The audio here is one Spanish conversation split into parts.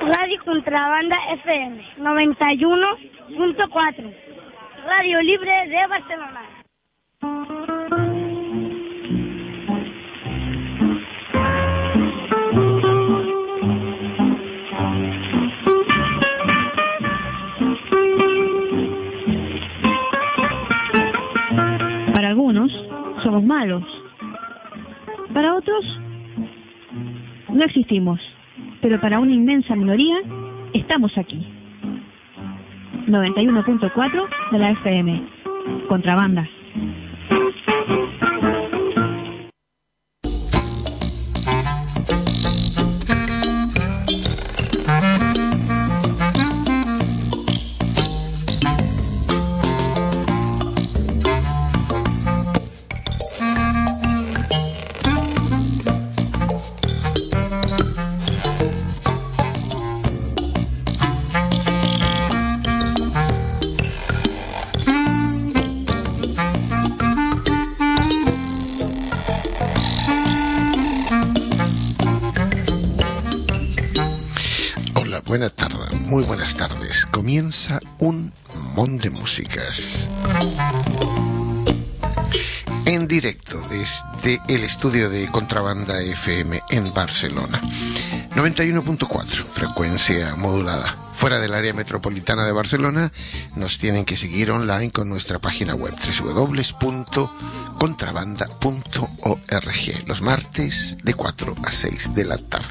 Radio Contrabanda FM 91.4, Radio Libre de Barcelona. Para algunos somos malos, para otros no existimos, pero para una inmensa minoría estamos aquí. 91.4 de la FM, Contrabanda. Buenas tardes, muy buenas tardes. Comienza un mon de músicas en directo desde el estudio de Contrabanda FM en Barcelona. 91.4, frecuencia modulada. Fuera del área metropolitana de Barcelona, nos tienen que seguir online con nuestra página web www.contrabanda.org, los martes de 4 a 6 de la tarde.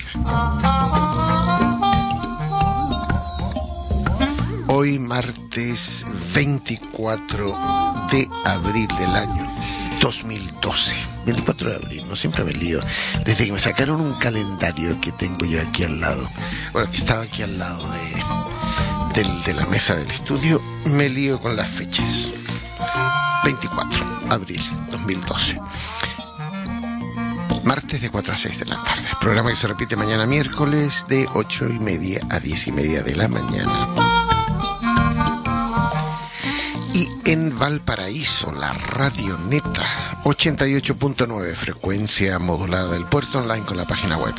Hoy martes 24 de abril del año 2012. 24 de abril, no siempre me lío. Desde que me sacaron un calendario que tengo yo aquí al lado, bueno, que estaba aquí al lado de la mesa del estudio, me lío con las fechas. 24 de abril 2012. Martes de 4 a 6 de la tarde. Programa que se repite mañana miércoles de 8:30 a 10:30 de la mañana. Y en Valparaíso, la Radio Neta, 88.9, frecuencia modulada del puerto online con la página web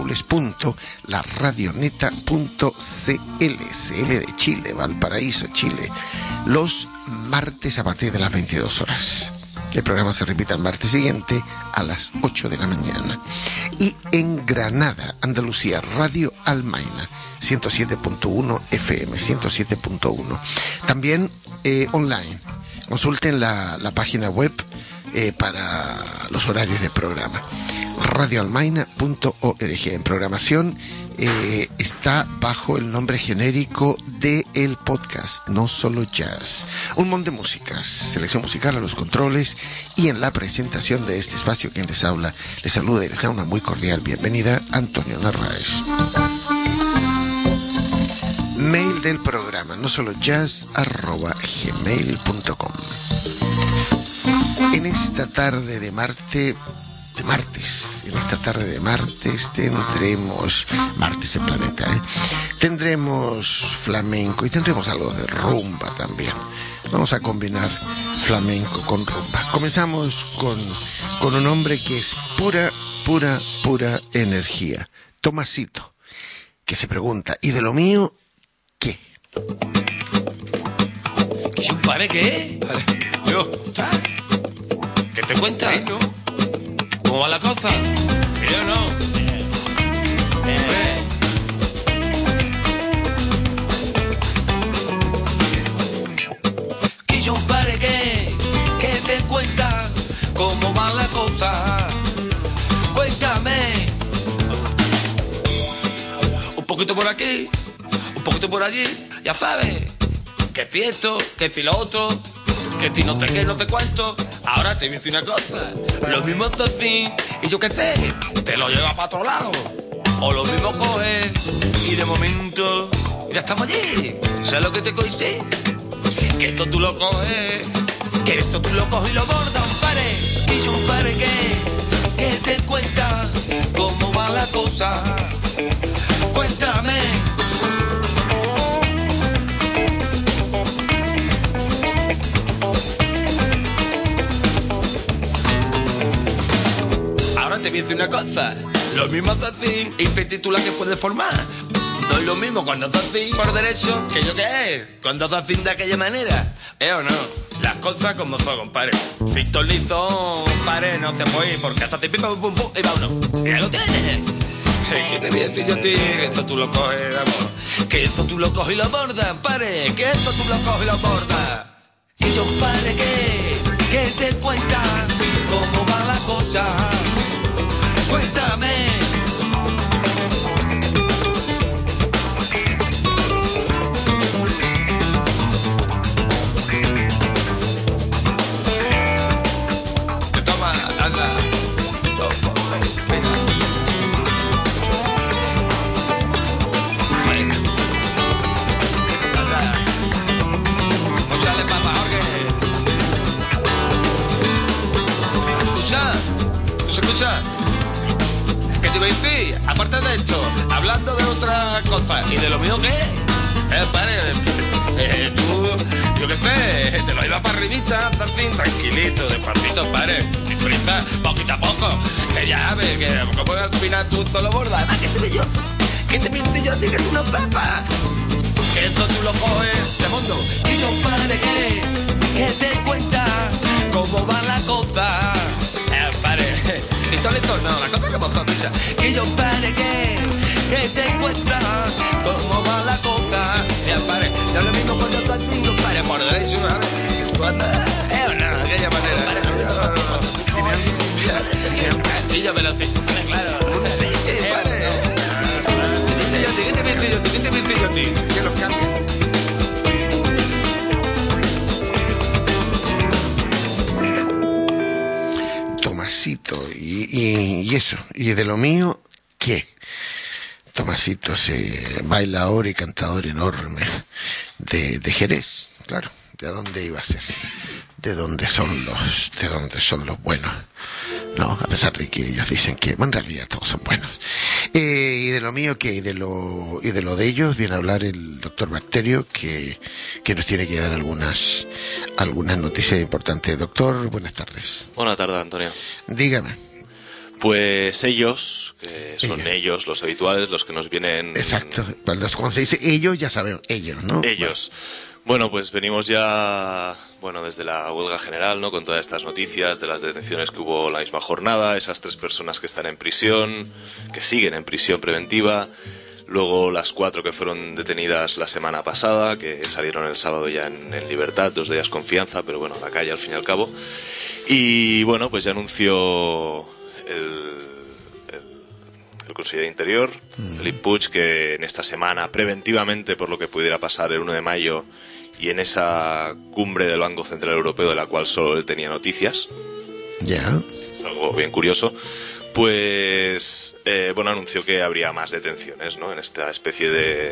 www.laradioneta.cl, CL de Chile, Valparaíso, Chile, los martes a partir de las 22 horas. El programa se repite el martes siguiente a las 8 de la mañana. Y en Granada, Andalucía, Radio Almaina, 107.1 FM, 107.1. También online. Consulten la página web para los horarios del programa. radioalmaina.org. En programación está bajo el nombre genérico de el podcast No Solo Jazz. Un montón de músicas, selección musical a los controles y en la presentación de este espacio quien les habla, les saluda y les da una muy cordial bienvenida, Antonio Narváez. Mail del programa nosolojazz@gmail.com. En esta tarde de martes, tendremos martes en planeta, tendremos flamenco y tendremos algo de rumba también. Vamos a combinar flamenco con rumba. Comenzamos con un hombre que es pura energía, Tomasito, que se pregunta, ¿y de lo mío qué? ¿Para qué? Vale. Yo. ¿Qué te cuentas? ¿No? ¿Cómo va la cosa? Que yo no. Que yo pare que te cuenta cómo va la cosa. Cuéntame. Un poquito por aquí, un poquito por allí, ya sabes. Que si esto, que si lo otro, que si no sé qué, no sé cuánto. Ahora te voy a decir una cosa, lo mismo es así, y yo qué sé, te lo llevas para otro lado. O lo mismo coges, y de momento, ya estamos allí. ¿Sabes lo que te coincide? Que eso tú lo coges, que eso tú lo coges y lo bordas, un pare. Y yo un pare que te cuenta cómo va la cosa. Cuéntame. Te voy a decir una cosa, lo mismo es así, y titula que puede formar. No es lo mismo cuando haces así por derecho que yo qué es. Cuando haces así de aquella manera. ¿O no? Las cosas como son, compadre. Cito liso, compadre, no se puede ir porque haces así, pim, pum, pum, pum, y vámonos. ¡Ya lo tienes! ¿Qué te voy a decir yo a ti? Que eso tú lo coges, vamos. Que eso tú lo coges y lo bordas, pare. Que eso tú lo coges y lo bordas. Y yo, padre, que te cuenta cómo va la cosa. Cuéntame. Te toma, anda. Venga. Venga. Anda. Muchale, papá, Jorge. Escucha. ¿Qué te iba a decir? Aparte de esto, hablando de otras cosas. ¿Y de lo mío qué? Padre, tú, yo qué sé, te lo iba para arribita, así, tranquilito, despacito, padre, sin prisa, poquito a poco. Que ya ves, que a poco puedes aspirar tú solo borda. Además, ¿qué te pienso yo a ti que tú no sepas? Que esto tú lo coges de fondo. Y yo, padre, que te cuenta cómo va la cosa. Padre, listo, no, la cosa como son, picha. Que yo, padre, que te cuenta cómo va la cosa. Ya, padre, ya lo mismo cuando tú así, no, padre, por derecho, a ver. Cuando, no, de aquella manera. Y yo me lo sé, claro. Sí, padre. ¿Qué te pienso yo a ti? Que los cambien. Tomasito, y eso, y de lo mío, ¿qué? Tomasito se bailador y cantador enorme de Jerez, claro, ¿de dónde iba a ser? ¿De dónde son los buenos? No, a pesar de que ellos dicen que, bueno, en realidad todos son buenos. Y de lo mío, ¿qué? Y de lo de ellos viene a hablar el doctor Bacterio, que nos tiene que dar algunas noticias importantes. Doctor, buenas tardes. Buenas tardes, Antonio. Dígame. Pues ellos, que son ellos los habituales, los que nos vienen... Exacto, cuando se dice ellos, ya sabemos, ellos, ¿no? Ellos. Bueno, pues venimos ya, desde la huelga general, ¿no? Con todas estas noticias de las detenciones que hubo la misma jornada, esas 3 personas que están en prisión, que siguen en prisión preventiva, luego las 4 que fueron detenidas la semana pasada, que salieron el sábado ya en libertad, 2 de ellas con fianza, pero bueno, a la calle al fin y al cabo. Y bueno, pues ya anunció el consejero de Interior, Felip Puig, que en esta semana, preventivamente por lo que pudiera pasar el 1 de mayo y en esa cumbre del Banco Central Europeo de la cual solo él tenía noticias, es algo bien curioso, pues anunció que habría más detenciones, ¿no? En esta especie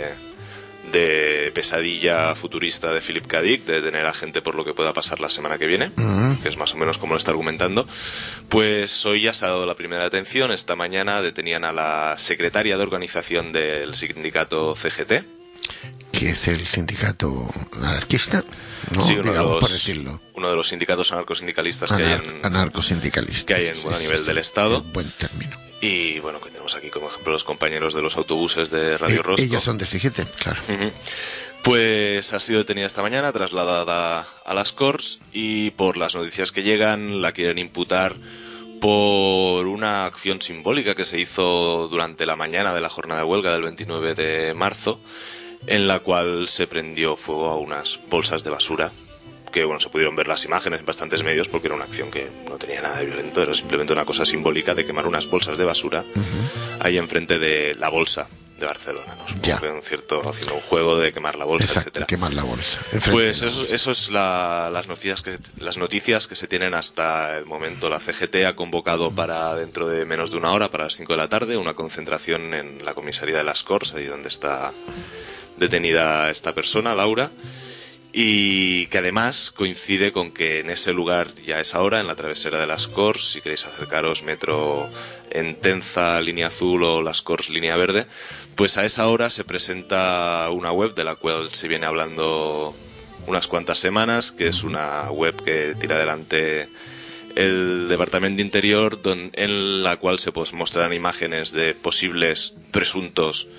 de pesadilla futurista de Philip K. Dick, de detener a gente por lo que pueda pasar la semana que viene, que es más o menos como lo está argumentando. Pues hoy ya se ha dado la primera detención. Esta mañana detenían a la secretaria de organización del sindicato CGT, que es el sindicato anarquista, ¿no? Sí, por decirlo. Uno de los sindicatos anarcosindicalistas que hay a nivel del Estado. Buen término. Y bueno, que tenemos aquí como ejemplo los compañeros de los autobuses de Radio Rosco. Ellos son de CGT, claro. Pues ha sido detenida esta mañana, trasladada a las Corts, y por las noticias que llegan la quieren imputar por una acción simbólica que se hizo durante la mañana de la jornada de huelga del 29 de marzo, en la cual se prendió fuego a unas bolsas de basura, que se pudieron ver las imágenes en bastantes medios porque era una acción que no tenía nada de violento, era simplemente una cosa simbólica de quemar unas bolsas de basura ahí enfrente de la bolsa de Barcelona, ¿no? Supongo que haciendo un juego de quemar la bolsa, etcétera. Quemar la bolsa. Pues eso es las noticias que se tienen hasta el momento. La CGT ha convocado para dentro de menos de una hora, para las 5 de la tarde, una concentración en la comisaría de las Corts, ahí donde está detenida esta persona, Laura, y que además coincide con que en ese lugar ya es ahora, en la travesera de las Corts, si queréis acercaros metro Entenza, línea azul, o las Corts, línea verde, pues a esa hora se presenta una web de la cual se viene hablando unas cuantas semanas, que es una web que tira adelante el Departamento de Interior, en la cual se mostrarán imágenes de posibles presuntos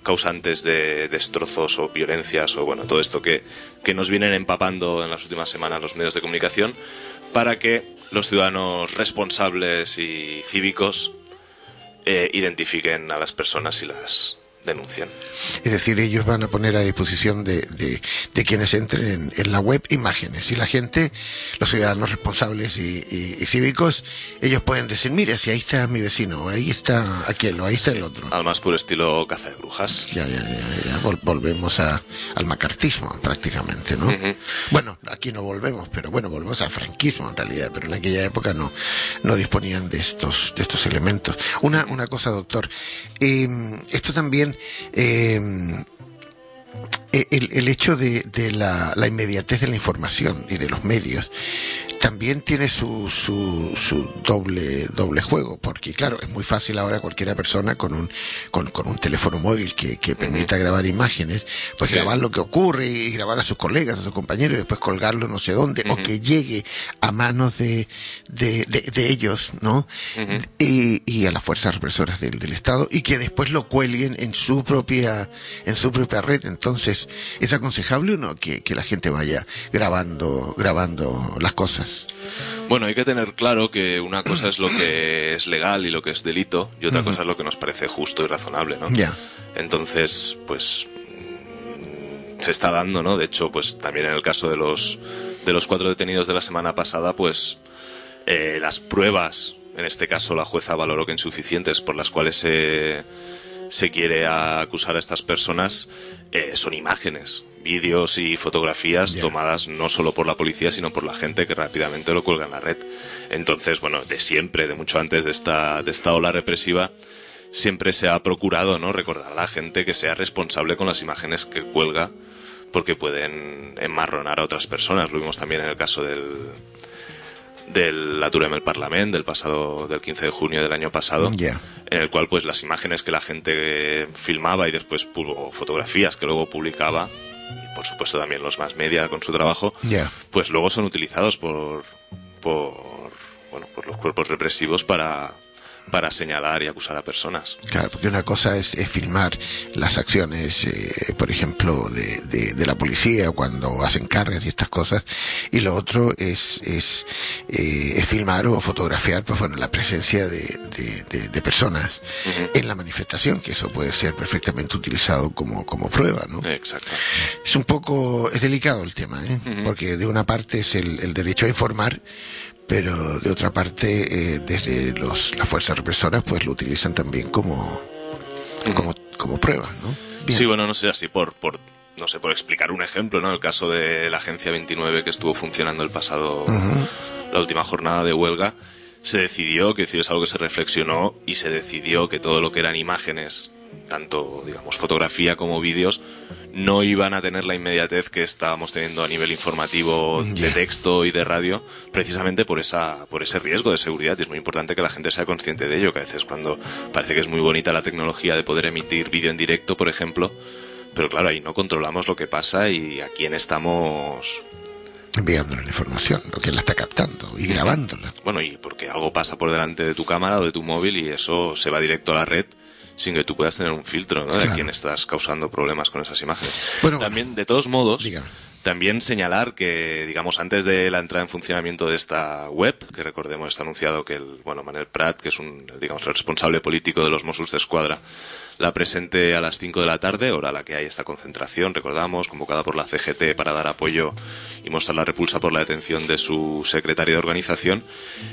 causantes de destrozos o violencias o bueno, todo esto que nos vienen empapando en las últimas semanas los medios de comunicación, para que los ciudadanos responsables y cívicos identifiquen a las personas y las denuncien. Es decir, ellos van a poner a disposición de quienes entren en la web imágenes, y la gente, los ciudadanos responsables y cívicos, ellos pueden decir, mira, si ahí está mi vecino, o ahí está aquel, o ahí está el otro. Al más puro estilo caza de brujas. Ya. Volvemos al macartismo prácticamente, ¿no? Uh-huh. Bueno, aquí no volvemos, pero bueno, volvemos al franquismo en realidad, pero en aquella época no disponían de estos elementos. Una cosa, doctor, esto también el hecho de la inmediatez de la información y de los medios también tiene su doble juego, porque claro, es muy fácil ahora cualquiera persona con un teléfono móvil que permita grabar imágenes, pues sí, grabar lo que ocurre y grabar a sus colegas, a sus compañeros, y después colgarlo no sé dónde, o que llegue a manos de ellos, ¿no? Y a las fuerzas represoras del Estado, y que después lo cuelguen en su propia red. Entonces, ¿es aconsejable o no que la gente vaya grabando las cosas? Bueno, hay que tener claro que una cosa es lo que es legal y lo que es delito, y otra cosa es lo que nos parece justo y razonable, ¿no? Ya. Entonces, pues se está dando, ¿no? De hecho, pues también en el caso de los 4 detenidos de la semana pasada, pues las pruebas, en este caso la jueza valoró que insuficientes, por las cuales se quiere acusar a estas personas, son imágenes, vídeos y fotografías tomadas no solo por la policía, sino por la gente que rápidamente lo cuelga en la red. Entonces, bueno, de siempre, de mucho antes de esta ola represiva, siempre se ha procurado, ¿no?, recordar a la gente que sea responsable con las imágenes que cuelga, porque pueden enmarronar a otras personas. Lo vimos también en el caso del Aturem del Parlament del 15 de junio del año pasado, en el cual pues las imágenes que la gente filmaba y después fotografías que luego publicaba, y por supuesto también los más media con su trabajo, pues luego son utilizados por los cuerpos represivos para señalar y acusar a personas. Claro, porque una cosa es filmar las acciones, por ejemplo, de la policía cuando hacen cargas y estas cosas, y lo otro es filmar o fotografiar, pues bueno, la presencia de personas en la manifestación, que eso puede ser perfectamente utilizado como prueba, ¿no? Exacto. Es delicado el tema, porque de una parte es el derecho a informar, pero de otra parte, desde las fuerzas represoras, pues lo utilizan también como prueba, ¿no? Bien. Sí, bueno, no sé, así por explicar un ejemplo, ¿no? El caso de la Agencia 29, que estuvo funcionando la última jornada de huelga, se decidió, que es algo que se reflexionó, y se decidió que todo lo que eran imágenes, tanto, digamos, fotografía como vídeos, no iban a tener la inmediatez que estábamos teniendo a nivel informativo de texto y de radio, precisamente por ese riesgo de seguridad. Y es muy importante que la gente sea consciente de ello, que a veces cuando parece que es muy bonita la tecnología de poder emitir vídeo en directo, por ejemplo, pero claro, ahí no controlamos lo que pasa y a quién estamos enviándole la información, o quién la está captando y grabándola. Bueno, y porque algo pasa por delante de tu cámara o de tu móvil y eso se va directo a la red, sin que tú puedas tener un filtro, ¿no? Claro. De quién estás causando problemas con esas imágenes. Bueno, también, de todos modos, también señalar que, digamos, antes de la entrada en funcionamiento de esta web, que recordemos está anunciado que Manel Prat, que es el responsable político de los Mossos d'Esquadra, la presente a las 5 de la tarde, hora a la que hay esta concentración, recordamos, convocada por la CGT para dar apoyo y mostrar la repulsa por la detención de su secretario de organización.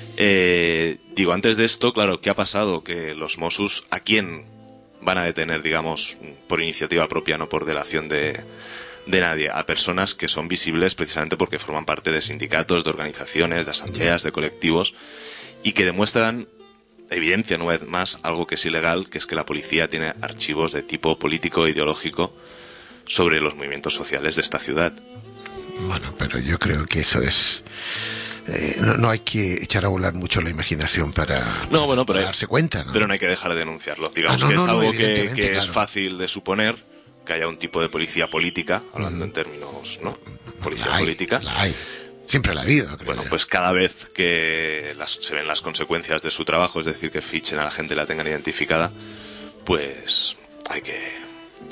Antes de esto, claro, ¿qué ha pasado? Que los Mossos, ¿a quién van a detener, digamos, por iniciativa propia, no por delación de nadie? A personas que son visibles precisamente porque forman parte de sindicatos, de organizaciones, de asambleas, de colectivos, y que evidencian una vez más algo que es ilegal, que es que la policía tiene archivos de tipo político e ideológico sobre los movimientos sociales de esta ciudad. Bueno, pero yo creo que eso es... no hay que echar a volar mucho la imaginación para darse cuenta, ¿no? Pero no hay que dejar de denunciarlo. Digamos que es algo que es fácil de suponer, que haya un tipo de policía política, hablando en términos, ¿no? Policía política. La hay. Siempre la ha habido, creo. Bueno, pues cada vez que se ven las consecuencias de su trabajo, es decir, que fichen a la gente y la tengan identificada, pues hay que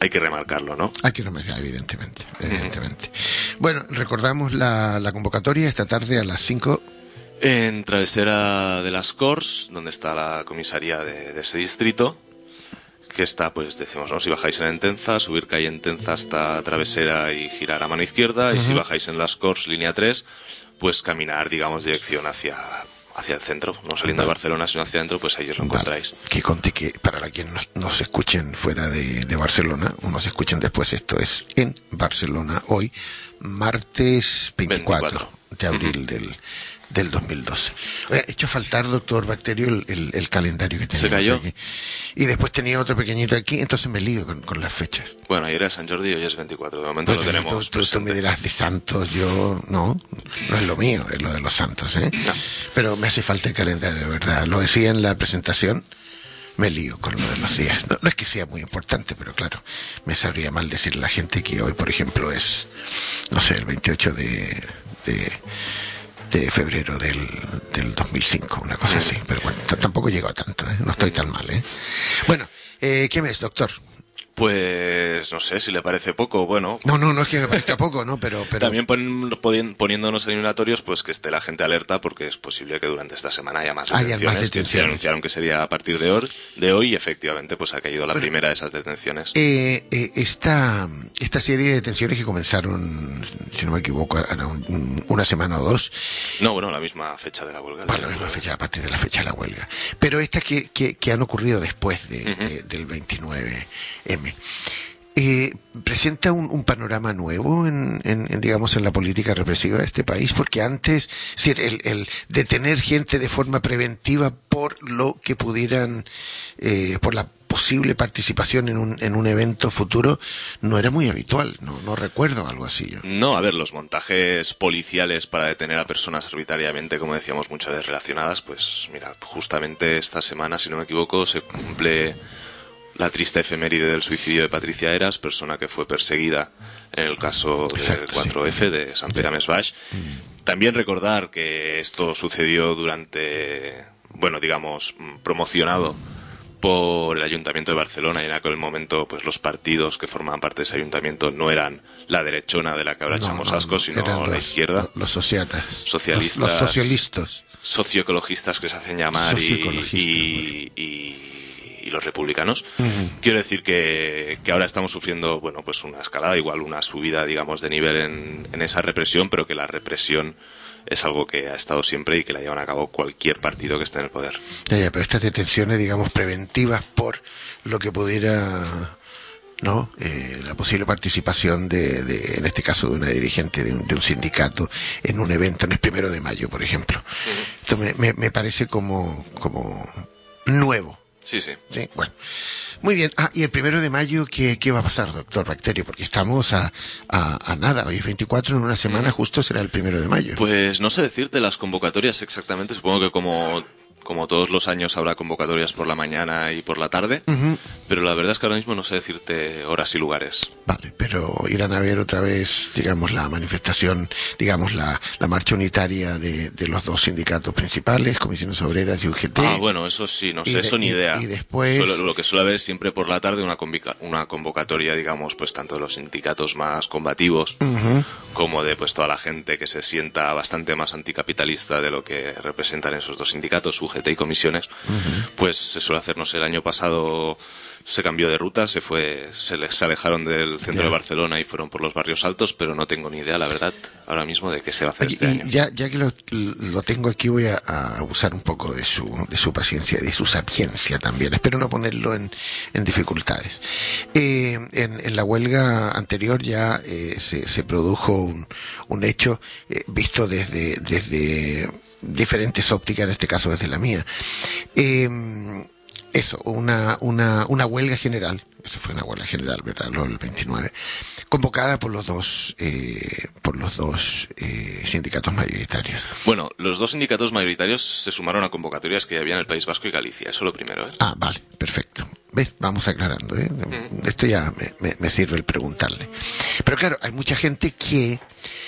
hay que remarcarlo, ¿no? Hay que remarcar, evidentemente. Bueno, recordamos la convocatoria esta tarde a las 5. En Travesera de las Corts, donde está la comisaría de ese distrito, que está, pues decimos, ¿no? Si bajáis en Entenza, subir calle Entenza hasta Travesera y girar a mano izquierda, y si bajáis en las Corts, línea 3, pues caminar, digamos, dirección hacia el centro, no saliendo de Barcelona, sino hacia adentro, pues ahí os lo encontráis. Que conte que para quienes nos escuchen fuera de Barcelona, o nos escuchen después, esto es en Barcelona hoy, martes 24. De abril del 2012. He hecho faltar, doctor Bacterio, el calendario que tenía. ¿Se cayó? Aquí. Y después tenía otro pequeñito aquí, entonces me lío con las fechas. Bueno, ayer era San Jordi y hoy es 24. De momento Pero lo tenemos. Tú me dirás de santos, yo no es lo mío, es lo de los santos, ¿eh? No. Pero me hace falta el calendario, de verdad. Lo decía en la presentación, me lío con lo de los días. No es que sea muy importante, pero claro, me sabría mal decirle a la gente que hoy, por ejemplo, es, no sé, el 28 de febrero del 2005, una cosa así. Pero bueno, tampoco llego a tanto, ¿eh? No estoy tan mal, ¿eh? Bueno, ¿qué mes, doctor? Pues no sé si le parece poco, bueno. No es que me parezca poco, ¿no? Pero... También poniéndonos eliminatorios, pues que esté la gente alerta, porque es posible que durante esta semana haya más detenciones, que se anunciaron que sería a partir de hoy, y efectivamente pues ha caído la primera de esas detenciones. Esta serie de detenciones que comenzaron, si no me equivoco, era una semana o dos. No, bueno, la misma fecha de la huelga. Bueno, la misma fecha, a partir de la fecha de la huelga. Pero estas que han ocurrido después del 29M. Presenta un panorama nuevo en digamos en la política represiva de este país, porque antes, es decir, el detener gente de forma preventiva por lo que pudieran, por la posible participación en un evento futuro, no era muy habitual. No recuerdo algo así yo. No, a ver, los montajes policiales para detener a personas arbitrariamente, como decíamos, muchas veces relacionadas, pues mira, justamente esta semana, si no me equivoco, se cumple la triste efeméride del suicidio de Patricia Heras, persona que fue perseguida en el caso del 4F de Sant Pere Més Baix. También recordar que esto sucedió durante, bueno, digamos, promocionado por el Ayuntamiento de Barcelona, y en aquel momento pues los partidos que formaban parte de ese ayuntamiento no eran la derechona de la que ahora echamos asco, sino la izquierda. Los socialistas. Los socialistas. Socioecologistas, que se hacen llamar, y los republicanos. Quiero decir que ahora estamos sufriendo, bueno, pues una escalada, igual una subida, digamos, de nivel en esa represión, pero que la represión es algo que ha estado siempre y que la llevan a cabo cualquier partido que esté en el poder. Ya, pero estas detenciones, digamos, preventivas por lo que pudiera, ¿no? La posible participación en este caso, de una dirigente de un sindicato en un evento en el 1 de mayo, por ejemplo. Esto me parece como nuevo. Sí. Sí, bueno. Muy bien. Y el 1 de mayo, ¿qué va a pasar, doctor Bacterio? Porque estamos a nada. Hoy es 24, en una semana justo será el 1 de mayo. Pues no sé decirte las convocatorias exactamente. Supongo que como todos los años habrá convocatorias por la mañana y por la tarde, pero la verdad es que ahora mismo no sé decirte horas y lugares. Vale, pero irán a ver otra vez, digamos, la manifestación, digamos, la marcha unitaria de los dos sindicatos principales, Comisiones Obreras y UGT. Bueno, eso sí, no sé, eso ni idea. Y después... Lo que suele haber siempre por la tarde una convocatoria, digamos, pues tanto de los sindicatos más combativos como de pues toda la gente que se sienta bastante más anticapitalista de lo que representan esos dos sindicatos, UGT y Comisiones. Pues se suele hacer, no sé, el año pasado se cambió de ruta, se alejaron del centro de Barcelona y fueron por los barrios altos, pero no tengo ni idea, la verdad, ahora mismo de qué se va a hacer este año. Ya que lo tengo aquí, voy a abusar un poco de su paciencia y de su sapiencia también. Espero no ponerlo en dificultades. En la huelga anterior ya se produjo un hecho visto desde diferentes ópticas, en este caso desde la mía. Una huelga general, eso fue una huelga general, ¿verdad? El 29, convocada por los dos sindicatos mayoritarios. Bueno, los dos sindicatos mayoritarios se sumaron a convocatorias que había en el País Vasco y Galicia, eso lo primero, ¿eh? Vale, perfecto. ¿Ves? Vamos aclarando, ¿eh? Esto ya me sirve el preguntarle. Pero claro, hay mucha gente que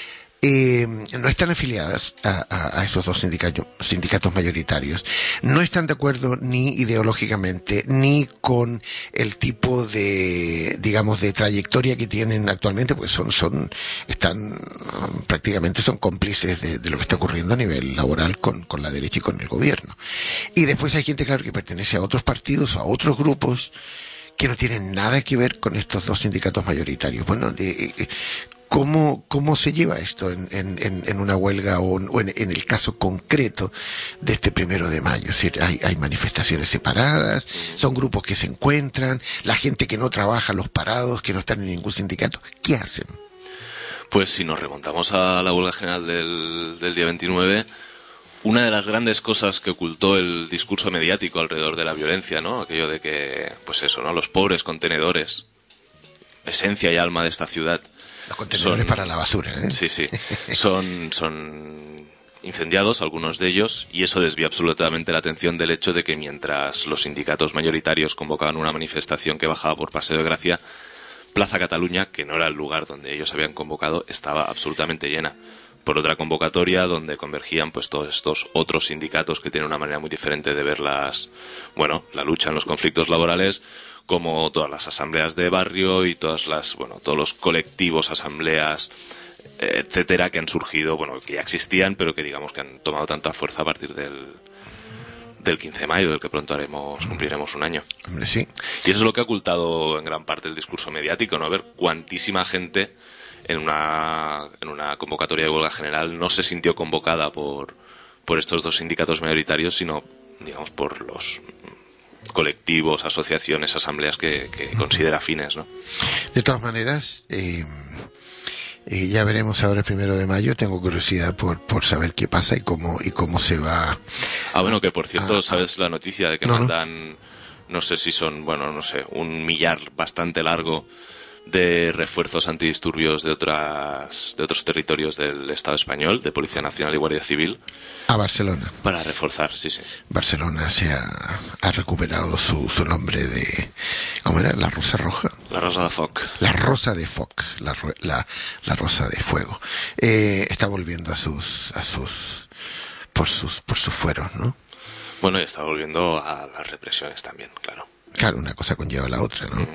no están afiliadas a esos dos sindicatos mayoritarios. No están de acuerdo ni ideológicamente, ni con el tipo de, digamos, de trayectoria que tienen actualmente, pues prácticamente son cómplices de lo que está ocurriendo a nivel laboral con la derecha y con el gobierno. Y después hay gente, claro, que pertenece a otros partidos, a otros grupos, que no tienen nada que ver con estos dos sindicatos mayoritarios. Bueno, ¿cómo se lleva esto en una huelga o en el caso concreto de este 1 de mayo? Es decir, hay manifestaciones separadas, son grupos que se encuentran, la gente que no trabaja, los parados, que no están en ningún sindicato, ¿qué hacen? Pues si nos remontamos a la huelga general del día 29, una de las grandes cosas que ocultó el discurso mediático alrededor de la violencia, ¿no? Aquello de que, pues eso, ¿no? Los pobres contenedores, esencia y alma de esta ciudad. Los contenedores para la basura, ¿eh? Sí, sí. Son incendiados, algunos de ellos, y eso desvía absolutamente la atención del hecho de que mientras los sindicatos mayoritarios convocaban una manifestación que bajaba por Paseo de Gracia, Plaza Cataluña, que no era el lugar donde ellos habían convocado, estaba absolutamente llena por otra convocatoria donde convergían pues todos estos otros sindicatos que tienen una manera muy diferente de ver la lucha en los conflictos laborales, como todas las asambleas de barrio y todos los colectivos, asambleas, etcétera, que han surgido, que ya existían, pero que digamos que han tomado tanta fuerza a partir del 15 de mayo, del que pronto cumpliremos un año. Hombre, sí. Y eso es lo que ha ocultado en gran parte el discurso mediático, ¿no? Ver cuantísima gente en una convocatoria de huelga general no se sintió convocada por estos dos sindicatos mayoritarios, sino, digamos, por los colectivos, asociaciones, asambleas que considera afines, ¿no? De todas maneras, ya veremos ahora el 1 de mayo. Tengo curiosidad por saber qué pasa y cómo se va. Que por cierto, ¿sabes la noticia de que mandan, no sé si son, un millar bastante largo de refuerzos antidisturbios de otros territorios del Estado español, de Policía Nacional y Guardia Civil, a Barcelona? Para reforzar, sí. Barcelona ha recuperado su nombre de... ¿Cómo era? ¿La Rosa Roja? La Rosa de Foc. La Rosa de Foc, la Rosa de Fuego. Está volviendo por sus fueros, ¿no? Bueno, y está volviendo a las represiones también, claro. Claro, una cosa conlleva a la otra, ¿no?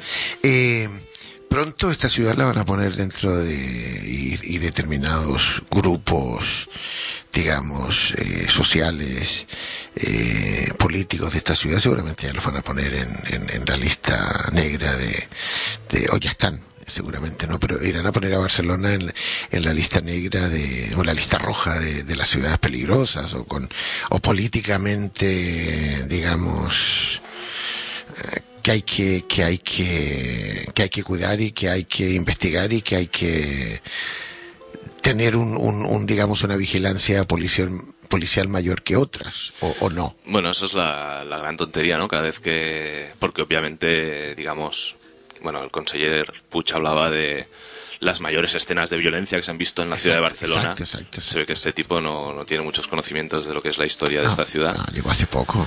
Pronto esta ciudad la van a poner dentro de determinados grupos, digamos, sociales, políticos de esta ciudad, seguramente ya los van a poner en la lista negra o ya están, seguramente, ¿no? Pero irán a poner a Barcelona en la lista negra o la lista roja de las ciudades peligrosas o políticamente, digamos, que hay que cuidar y que hay que investigar y que hay que tener digamos, una vigilancia policial mayor que otras, o no. Bueno, eso es la gran tontería, ¿no? Cada vez porque obviamente, digamos, el conseller Puig hablaba de las mayores escenas de violencia que se han visto en la ciudad de Barcelona. Exacto. Se ve que este tipo no tiene muchos conocimientos de lo que es la historia de esta ciudad. No, llegó hace poco.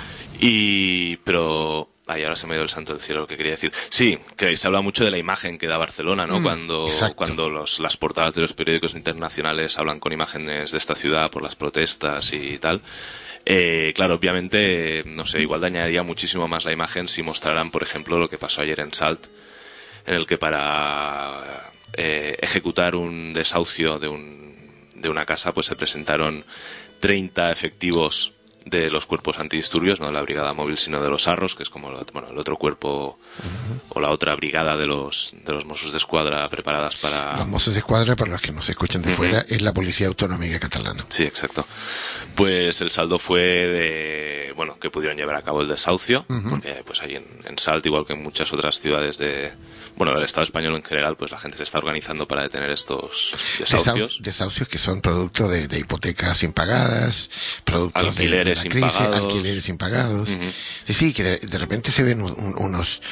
Pero ahora se me ha ido el santo del cielo lo que quería decir. Sí, que se habla mucho de la imagen que da Barcelona, ¿no? Cuando las portadas de los periódicos internacionales hablan con imágenes de esta ciudad por las protestas y tal. Claro, obviamente, igual dañaría muchísimo más la imagen si mostraran, por ejemplo, lo que pasó ayer en Salt, en el que para ejecutar un desahucio de una casa, pues se presentaron 30 efectivos de los cuerpos antidisturbios, no de la brigada móvil, sino de los Arros, que es como el otro cuerpo, o la otra brigada de los Mossos de Escuadra preparadas para... Los Mossos de Escuadra, para los que nos escuchan de fuera, es la Policía Autonómica Catalana. Sí, exacto. Pues el saldo fue que pudieron llevar a cabo el desahucio, porque pues ahí en Salt, igual que en muchas otras ciudades del Estado español en general, pues la gente se está organizando para detener estos desahucios. Desahucios que son producto de hipotecas impagadas, producto alquileres de la crisis, impagados. Alquileres impagados. Sí, que de repente se ven unos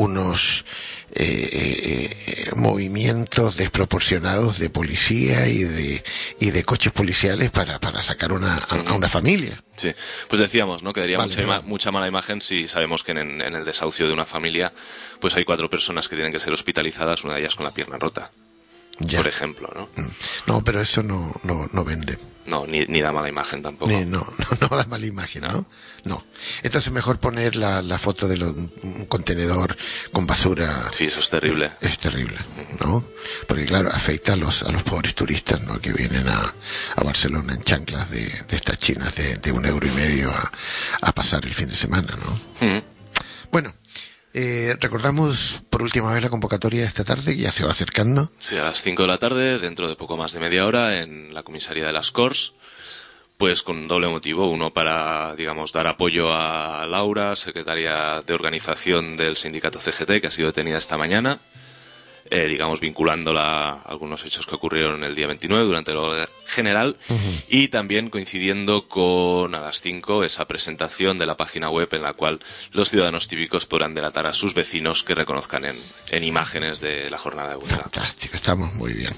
movimientos desproporcionados de policía y de coches policiales para sacar a una familia. Sí, pues decíamos, ¿no? Que daría mucha mala imagen si sabemos que en el desahucio de una familia pues hay 4 personas que tienen que ser hospitalizadas, una de ellas con la pierna rota. Ya. por ejemplo, ¿no? No, pero eso no vende. No, ni da mala imagen tampoco. No da mala imagen, ¿no? No. Entonces mejor poner la foto de un contenedor con basura. Sí, eso es terrible. Es terrible, ¿no? Porque claro, afecta a los pobres turistas, ¿no? Que vienen a Barcelona en chanclas de estas chinas de €1,50 a pasar el fin de semana, ¿no? Bueno, recordamos por última vez la convocatoria de esta tarde, que ya se va acercando. Sí, a las 5 de la tarde, dentro de poco más de media hora, en la comisaría de las Corts, pues con doble motivo. Uno para, digamos, dar apoyo a Laura, secretaria de organización del sindicato CGT, que ha sido detenida esta mañana, digamos, vinculándola a algunos hechos que ocurrieron el día 29 durante la huelga general, y también coincidiendo con, a las 5, esa presentación de la página web en la cual los ciudadanos cívicos podrán delatar a sus vecinos que reconozcan en imágenes de la jornada de huelga. Fantástico, estamos muy bien.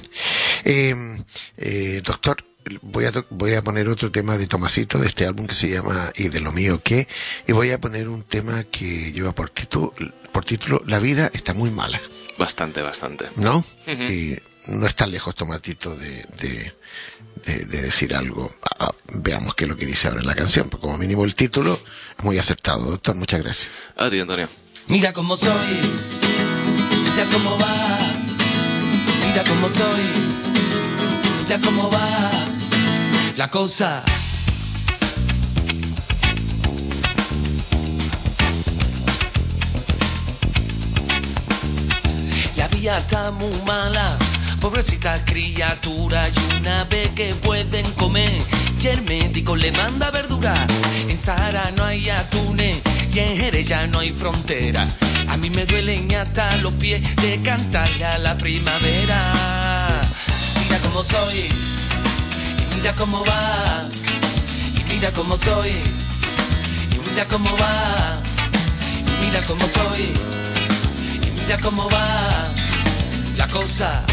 Doctor, voy a poner otro tema de Tomasito, de este álbum que se llama ¿Y de lo mío qué? Y voy a poner un tema que lleva por título La vida está muy mala. Bastante. ¿No? Y no está lejos Tomatito de decir algo. Veamos qué es lo que dice ahora en la canción, porque como mínimo el título es muy acertado. Doctor, muchas gracias. A ti, Antonio. Mira cómo soy, mira cómo va, mira cómo soy, mira cómo va la cosa. La vida está muy mala, pobrecita criatura, y una vez que pueden comer, y el médico le manda verdura. En Sahara no hay atunes y en Jerez ya no hay frontera. A mí me duelen hasta los pies de cantarle a la primavera. Mira cómo soy, y mira cómo va, y mira cómo soy, y mira cómo va, y mira cómo soy, y mira cómo va la cosa.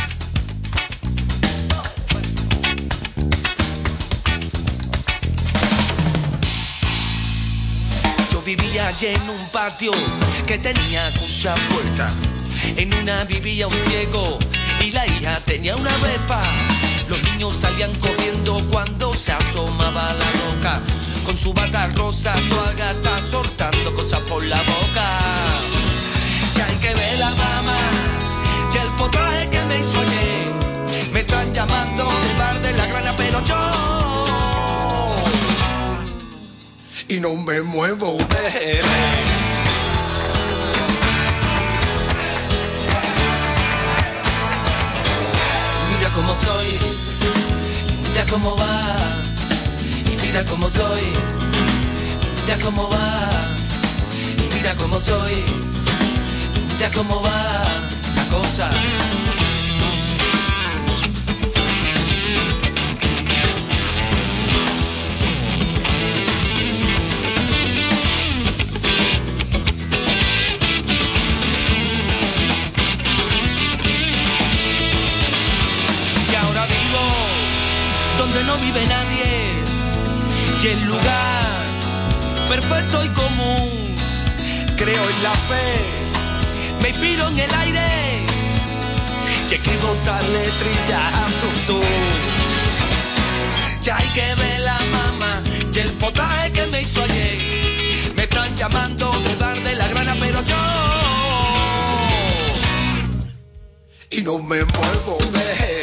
Yo vivía allí en un patio que tenía muchas puertas. En una vivía un ciego y la hija tenía una vespa. Los niños salían corriendo cuando se asomaba la roca. Con su bata rosa toda gata soltando cosas por la boca. Ya hay que ver la mamá y el potaje que me hizo ayer. Me están llamando del bar de la grana, pero yo y no me muevo de él. Mira cómo soy, mira cómo va, y mira cómo soy, mira cómo va, y mira cómo soy, mira cómo va la cosa. Donde no vive nadie y el lugar perfecto y común. Creo en la fe, me inspiro en el aire y escribo tal letrilla tú. Ya hay que ver la mamá y el potaje que me hizo ayer. Me están llamando del bar de la grana, pero yo y no me muevo de él.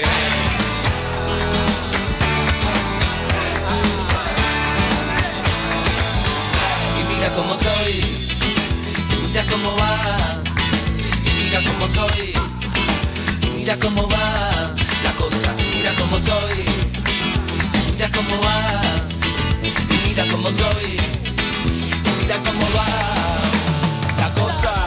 Mira cómo soy, mira cómo va, mira cómo soy, mira cómo va la cosa. Mira cómo soy, mira cómo va, mira cómo soy, mira cómo va la cosa.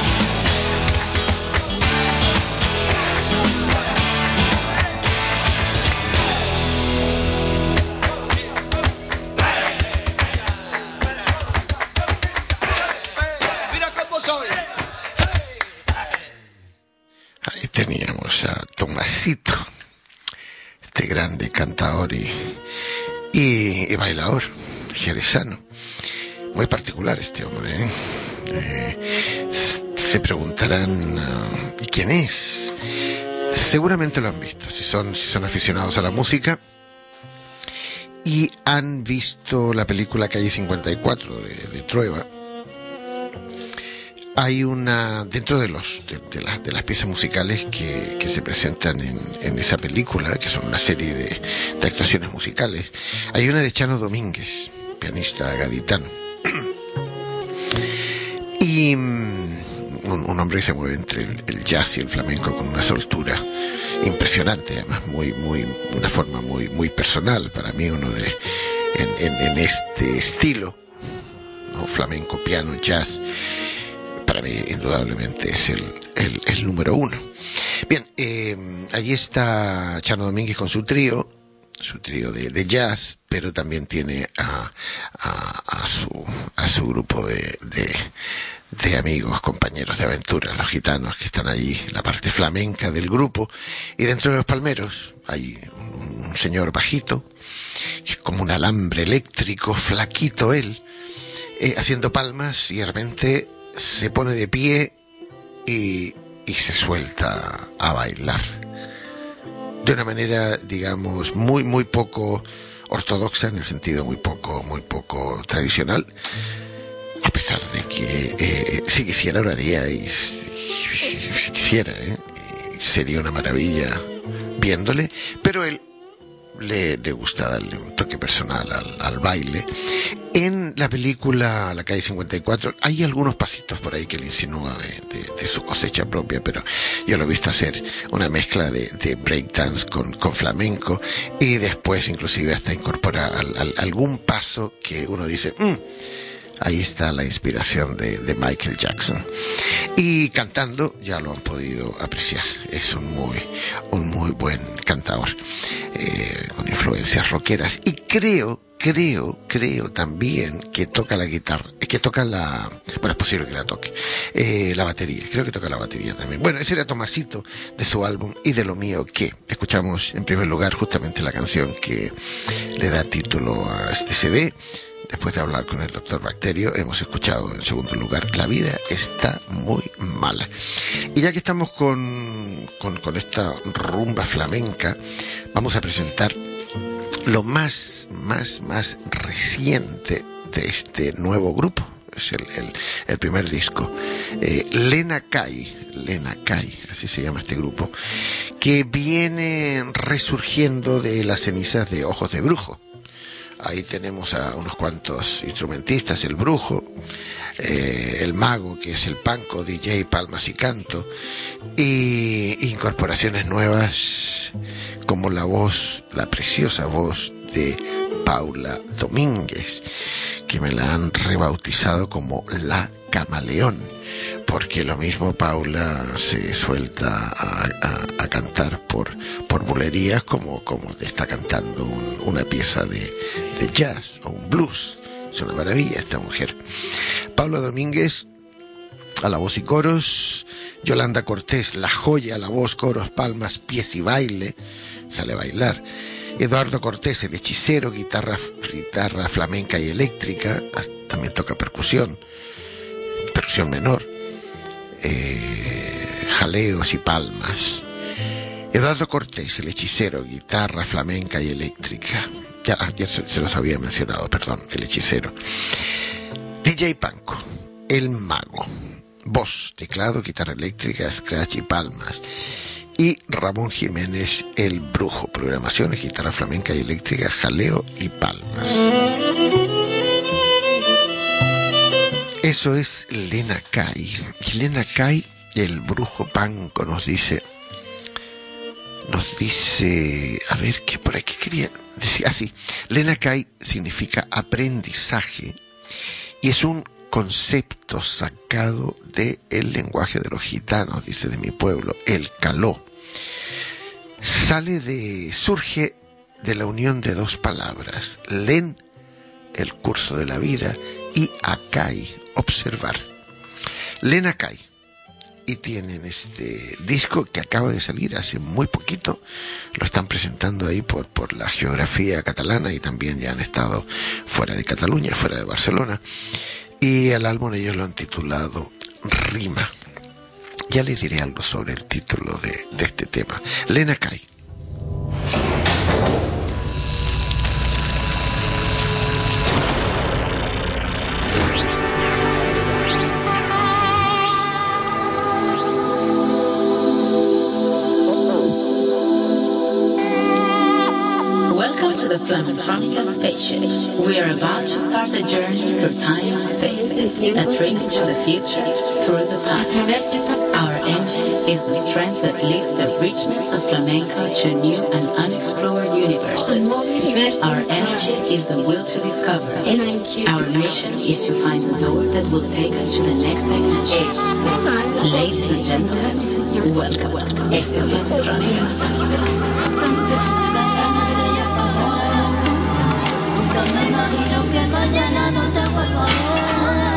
Ahí teníamos a Tomasito, este grande cantador y bailador jerezano. Muy particular este hombre, ¿eh? Se preguntarán, ¿y quién es? Seguramente lo han visto, si son aficionados a la música y han visto la película Calle 54 de Trueba. Hay una, dentro de las piezas musicales que se presentan en esa película, que son una serie de actuaciones musicales, hay una de Chano Domínguez, pianista gaditano, y un hombre que se mueve entre el jazz y el flamenco con una soltura impresionante, además una forma muy personal para mí, en este estilo, ¿no? Flamenco, piano, jazz. Para mí, indudablemente, es el número uno. Bien, allí está Chano Domínguez con su trío de jazz, pero también tiene a su grupo de amigos, compañeros de aventura, los gitanos que están allí, la parte flamenca del grupo. Y dentro de los palmeros hay un señor bajito, que es como un alambre eléctrico, flaquito él, haciendo palmas, y de repente se pone de pie y se suelta a bailar de una manera, digamos, muy poco ortodoxa, en el sentido muy poco tradicional, a pesar de que si quisiera lo haría, y si quisiera, sería una maravilla viéndole, pero él le gusta darle un toque personal al baile. En la película La Calle 54 hay algunos pasitos por ahí que le insinúa de su cosecha propia, pero yo lo he visto hacer una mezcla de breakdance con flamenco, y después inclusive hasta incorpora algún paso que uno dice, ahí está la inspiración de Michael Jackson. Y cantando, ya lo han podido apreciar, es un muy buen cantador, con influencias rockeras, y creo también que toca la guitarra, bueno, es posible que la toque, la batería, creo que toca la batería también. Bueno, ese era Tomasito, de su álbum Y de lo mío que. Escuchamos en primer lugar justamente la canción que le da título a este CD. Después de hablar con el doctor Bacterio, hemos escuchado en segundo lugar La vida está muy mala. Y ya que estamos con esta rumba flamenca, vamos a presentar lo más reciente de este nuevo grupo. Es el primer disco, Lena Kai, así se llama este grupo, que viene resurgiendo de las cenizas de Ojos de Brujo. Ahí tenemos a unos cuantos instrumentistas, el Brujo, el Mago, que es el Panco, DJ, palmas y canto, y incorporaciones nuevas como la preciosa voz de Paula Domínguez, que me la han rebautizado como La Camaleón, porque lo mismo Paula se suelta a cantar por bulerías como está cantando una pieza de jazz o un blues. Es una maravilla esta mujer. Paula Domínguez a la voz y coros, Yolanda Cortés, la joya a la voz, coros, palmas, pies y baile, sale a bailar. Eduardo Cortés, el hechicero, guitarra flamenca y eléctrica, también toca percusión menor, jaleos y palmas. Eduardo Cortés, el hechicero, guitarra flamenca y eléctrica. Ya se los había mencionado, perdón, el hechicero. DJ Panco, el Mago, voz, teclado, guitarra eléctrica, scratch y palmas. Y Ramón Jiménez, el Brujo, programaciones, guitarra flamenca y eléctrica, jaleo y palmas. Eso es Lena Kai. Y Lena Kai, el Brujo Panco, nos dice, a ver, ¿qué por aquí quería decir? Así, Lena Kai significa aprendizaje y es un concepto sacado del lenguaje de los gitanos, dice, de mi pueblo, el caló. Surge de la unión de dos palabras, len, el curso de la vida, y akai, observar. Lena Kai. Y tienen este disco que acaba de salir hace muy poquito, lo están presentando ahí por la geografía catalana, y también ya han estado fuera de Cataluña, fuera de Barcelona, y el álbum ellos lo han titulado Rima. Ya les diré algo sobre el título de este tema. Lena Kai. Welcome to the Philharmonica spaceship. We are about to start a journey through time and space, a trip to the future through the past. Our engine is the strength that leads the richness of flamenco to new and unexplored universes. Our energy is the will to discover. Our mission is to find the door that will take us to the next dimension. Ladies and gentlemen, welcome. Este es Philharmonica. Me imagino que mañana no te vuelvo a ver.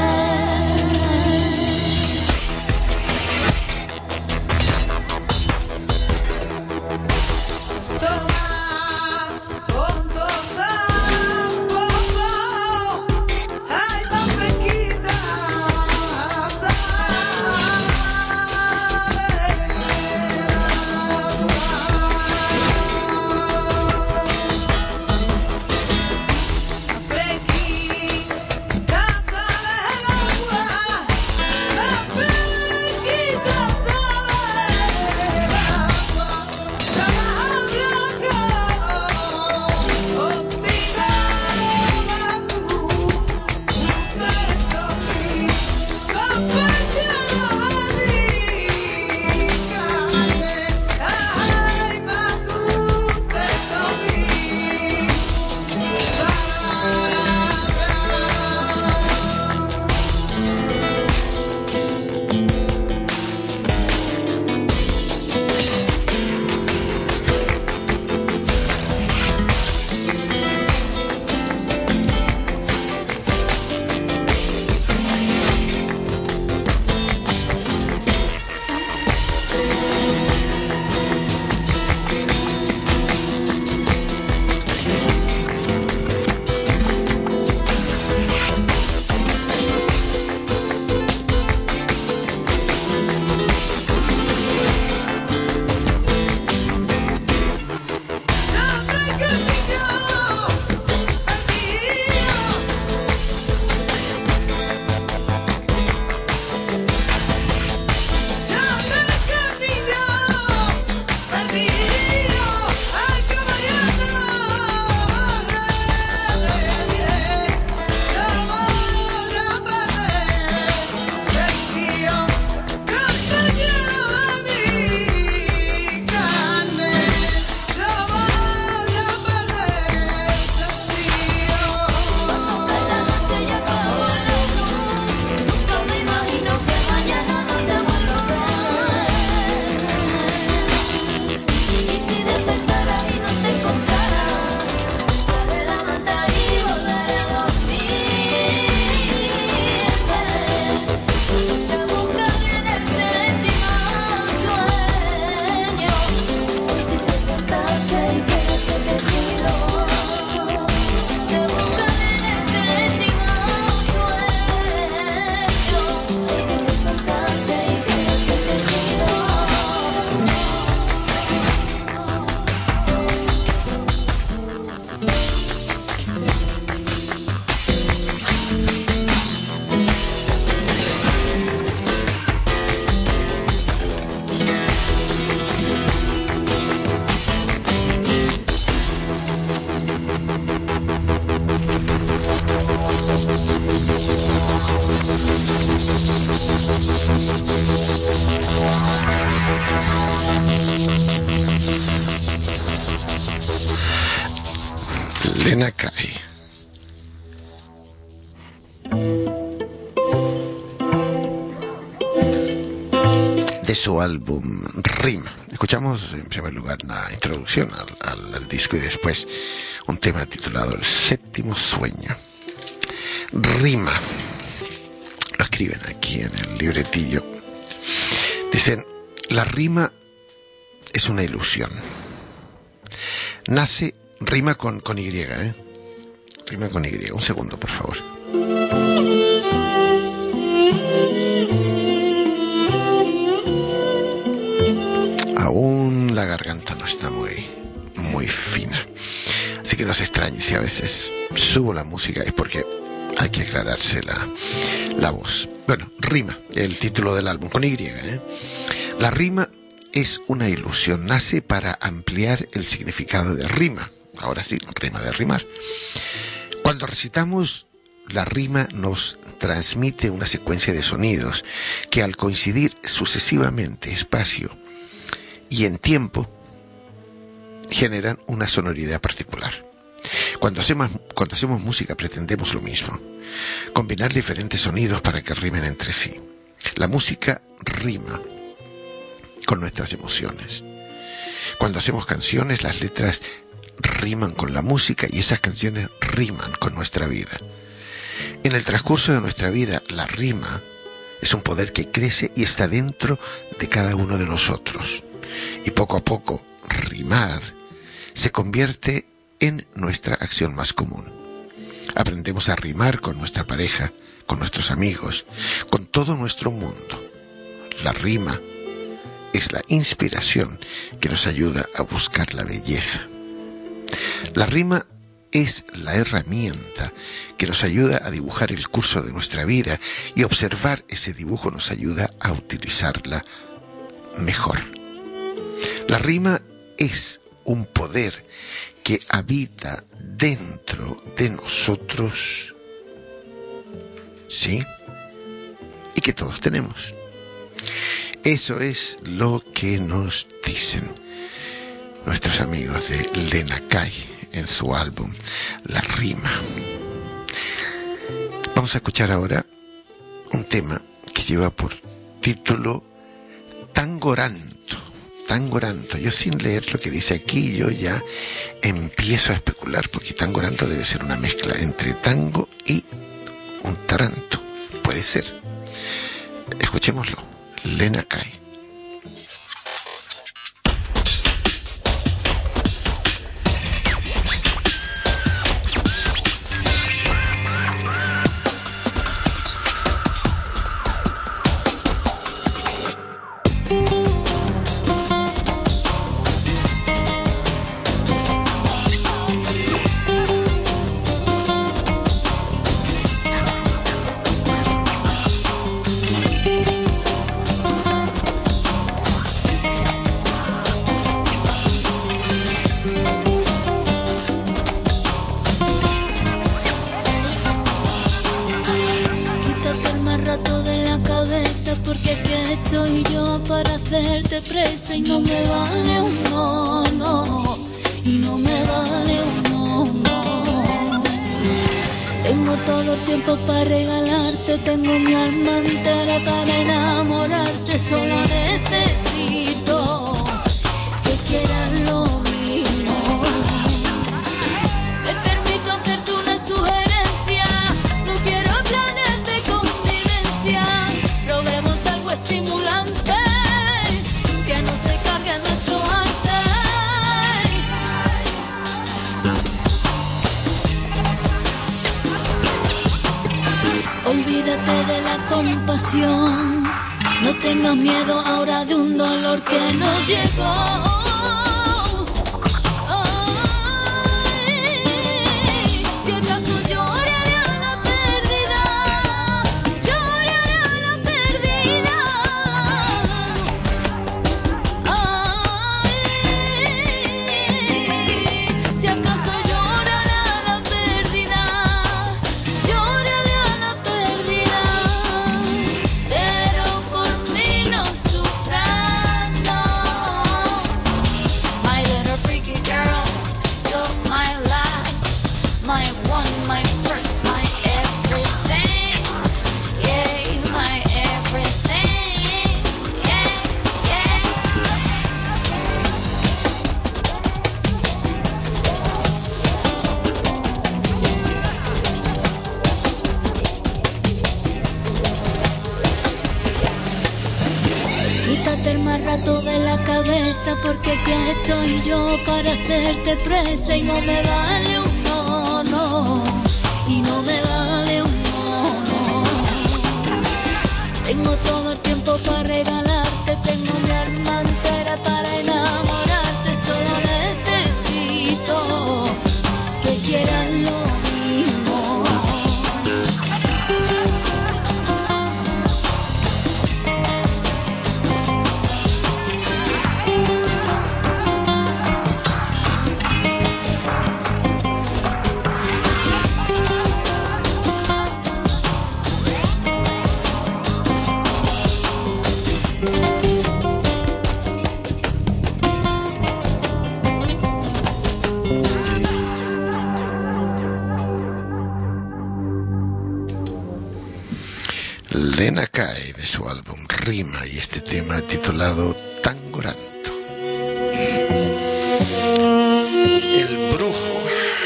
Lena Kai. De su álbum Rima. Escuchamos en primer lugar una introducción al disco y después un tema titulado El Séptimo Sueño. Rima. Lo escriben aquí en el libretillo. Dicen, la rima es una ilusión. Nace, rima con Y, Rima con Y. Un segundo, por favor. Aún aún la garganta no está muy fina. Así que no se extrañe si a veces subo la música, es porque hay que aclararse la voz. Bueno, Rima, el título del álbum, con Y, ¿eh? La rima es una ilusión, nace para ampliar el significado de rima. Ahora sí, rima de rimar. Cuando recitamos, la rima nos transmite una secuencia de sonidos que al coincidir sucesivamente espacio y en tiempo generan una sonoridad particular. Cuando hacemos música pretendemos lo mismo, combinar diferentes sonidos para que rimen entre sí. La música rima con nuestras emociones. Cuando hacemos canciones, las letras riman con la música y esas canciones riman con nuestra vida. En el transcurso de nuestra vida, la rima es un poder que crece y está dentro de cada uno de nosotros. Y poco a poco, rimar se convierte en nuestra acción más común. Aprendemos a rimar con nuestra pareja, con nuestros amigos, con todo nuestro mundo. La rima es la inspiración que nos ayuda a buscar la belleza. La rima es la herramienta que nos ayuda a dibujar el curso de nuestra vida, y observar ese dibujo nos ayuda a utilizarla mejor. La rima es un poder que habita dentro de nosotros, ¿sí? Y que todos tenemos. Eso es lo que nos dicen nuestros amigos de Lena Kai en su álbum La Rima. Vamos a escuchar ahora un tema que lleva por título Tangoranto. Tangoranto. Yo, sin leer lo que dice aquí, yo ya empiezo a especular, porque tangoranto debe ser una mezcla entre tango y un taranto. Puede ser. Escuchémoslo. Lena Kai. Presa y no me vale un no, no, y no me vale un no, no. Tengo todo el tiempo para regalarte, tengo mi alma entera para enamorarte, solo necesito que quieras lo mismo. Me permito hacerte una sugerencia, no quiero planes de convivencia, probemos algo estimulante que no se cargue a nuestro arte. Olvídate de la compasión, no tengas miedo ahora de un dolor que no llegó. Si acaso lloraré a la pérdida, lloraré a la pérdida. Si acaso lloraré a la pérdida, lloraré a la pérdida, pero por mí no sufras, no. My little freaky girl, you're my last, my one, my first, my everything, yeah, my everything, yeah, yeah. Quítate el mal rato de la cabeza, porque aquí estoy yo para hacerte presa, y no me vale un no, no, y no me vale un no, no. Tengo todo el tiempo para regalarte, tengo mi alma entera para enamorarte. Lena Kai, de su álbum Rima, y este tema titulado Tangoranto. El brujo,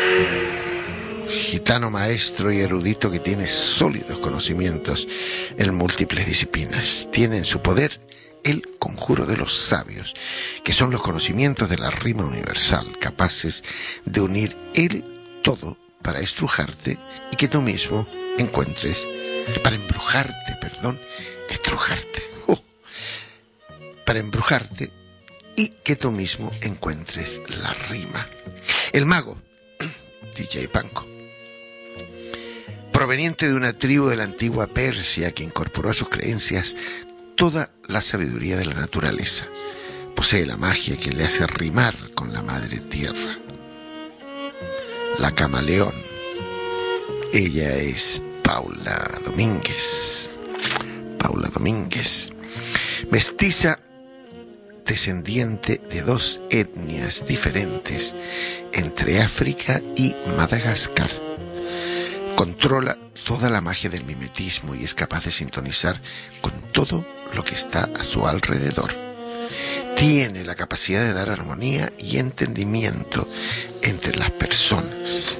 gitano maestro y erudito que tiene sólidos conocimientos en múltiples disciplinas, tiene en su poder el conjuro de los sabios, que son los conocimientos de la rima universal, capaces de unir el todo para estrujarte y que tú mismo encuentres, para embrujarte, estrujarte, para embrujarte y que tú mismo encuentres la rima. El mago, DJ Panko, proveniente de una tribu de la antigua Persia que incorporó a sus creencias toda la sabiduría de la naturaleza, posee la magia que le hace rimar con la madre tierra. La camaleón, ella es Paula Domínguez, mestiza descendiente de dos etnias diferentes entre África y Madagascar. Controla toda la magia del mimetismo y es capaz de sintonizar con todo lo que está a su alrededor. Tiene la capacidad de dar armonía y entendimiento entre las personas.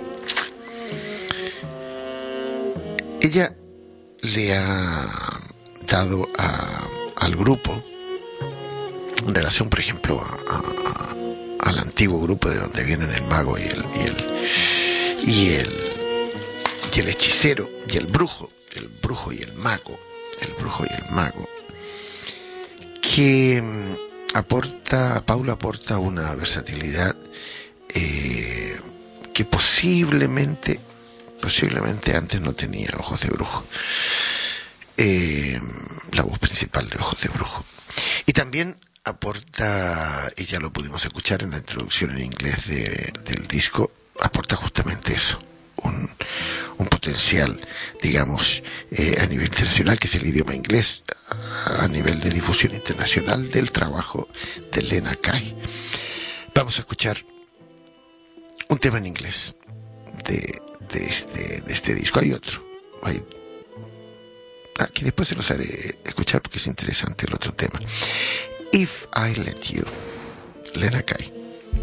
Ella le ha dado al grupo, en relación, por ejemplo, al antiguo grupo de donde vienen el mago y el hechicero y el brujo y el mago, que Paula aporta una versatilidad que posiblemente antes no tenía Ojos de Brujo, la voz principal de Ojos de Brujo. Y también aporta, y ya lo pudimos escuchar en la introducción en inglés del disco, aporta justamente eso, un potencial, digamos, a nivel internacional, que es el idioma inglés, a nivel de difusión internacional del trabajo de Lena Kai. Vamos a escuchar un tema en inglés de este disco. Hay otro, aquí después se los haré escuchar porque es interesante el otro tema. If I Let You, Lena Kai.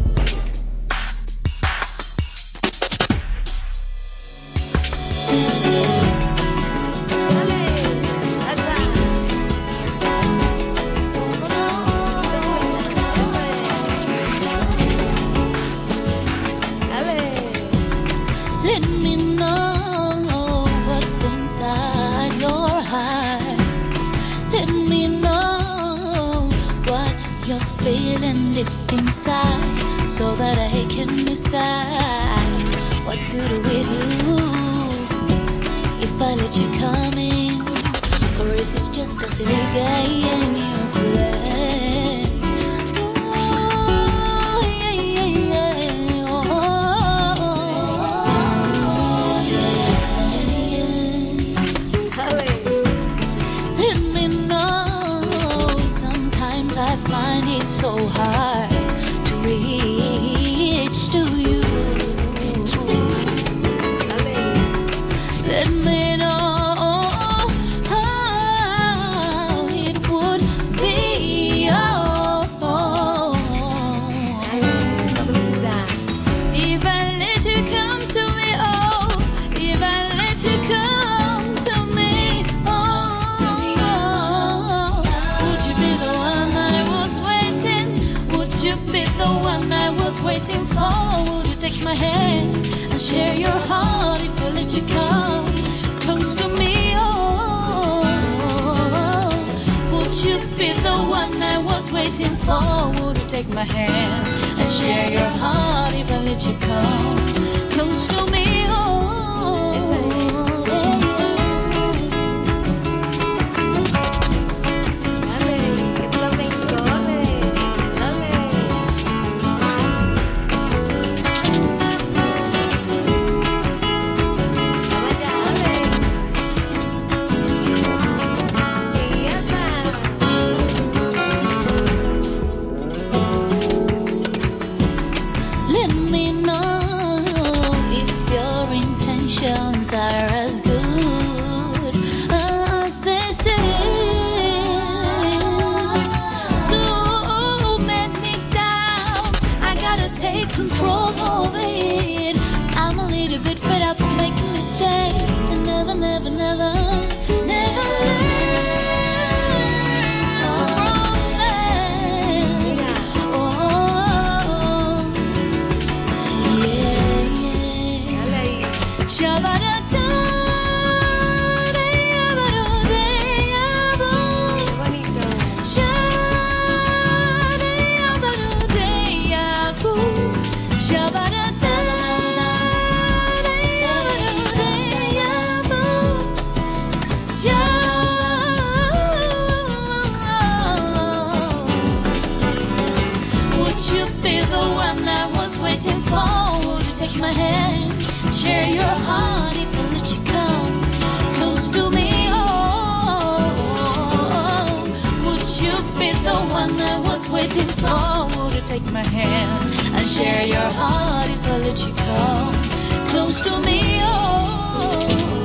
Deep inside, so that I can decide what to do with you. If I let you come in, or if it's just a silly game you play. Oh, yeah, yeah, yeah. Oh, yeah. Let me know. Sometimes I find it so hard to reach to you. Let me know how it would be. If I let you come to me, if I let you come to me, would you be the one I was waiting? Would you be the one I was waiting for? Would you take my hand and share your heart if I let you come close to me? Would you be the one I was waiting for? Would you take my hand and share your heart if I let you come close to me? Let me know if control of it. I'm a little bit fed up of making mistakes and never learn from them. My hand, share your heart if I let you come close to me. Oh, would you be the one I was waiting for? Would you take my hand and share your heart if I let you come close to me? Oh,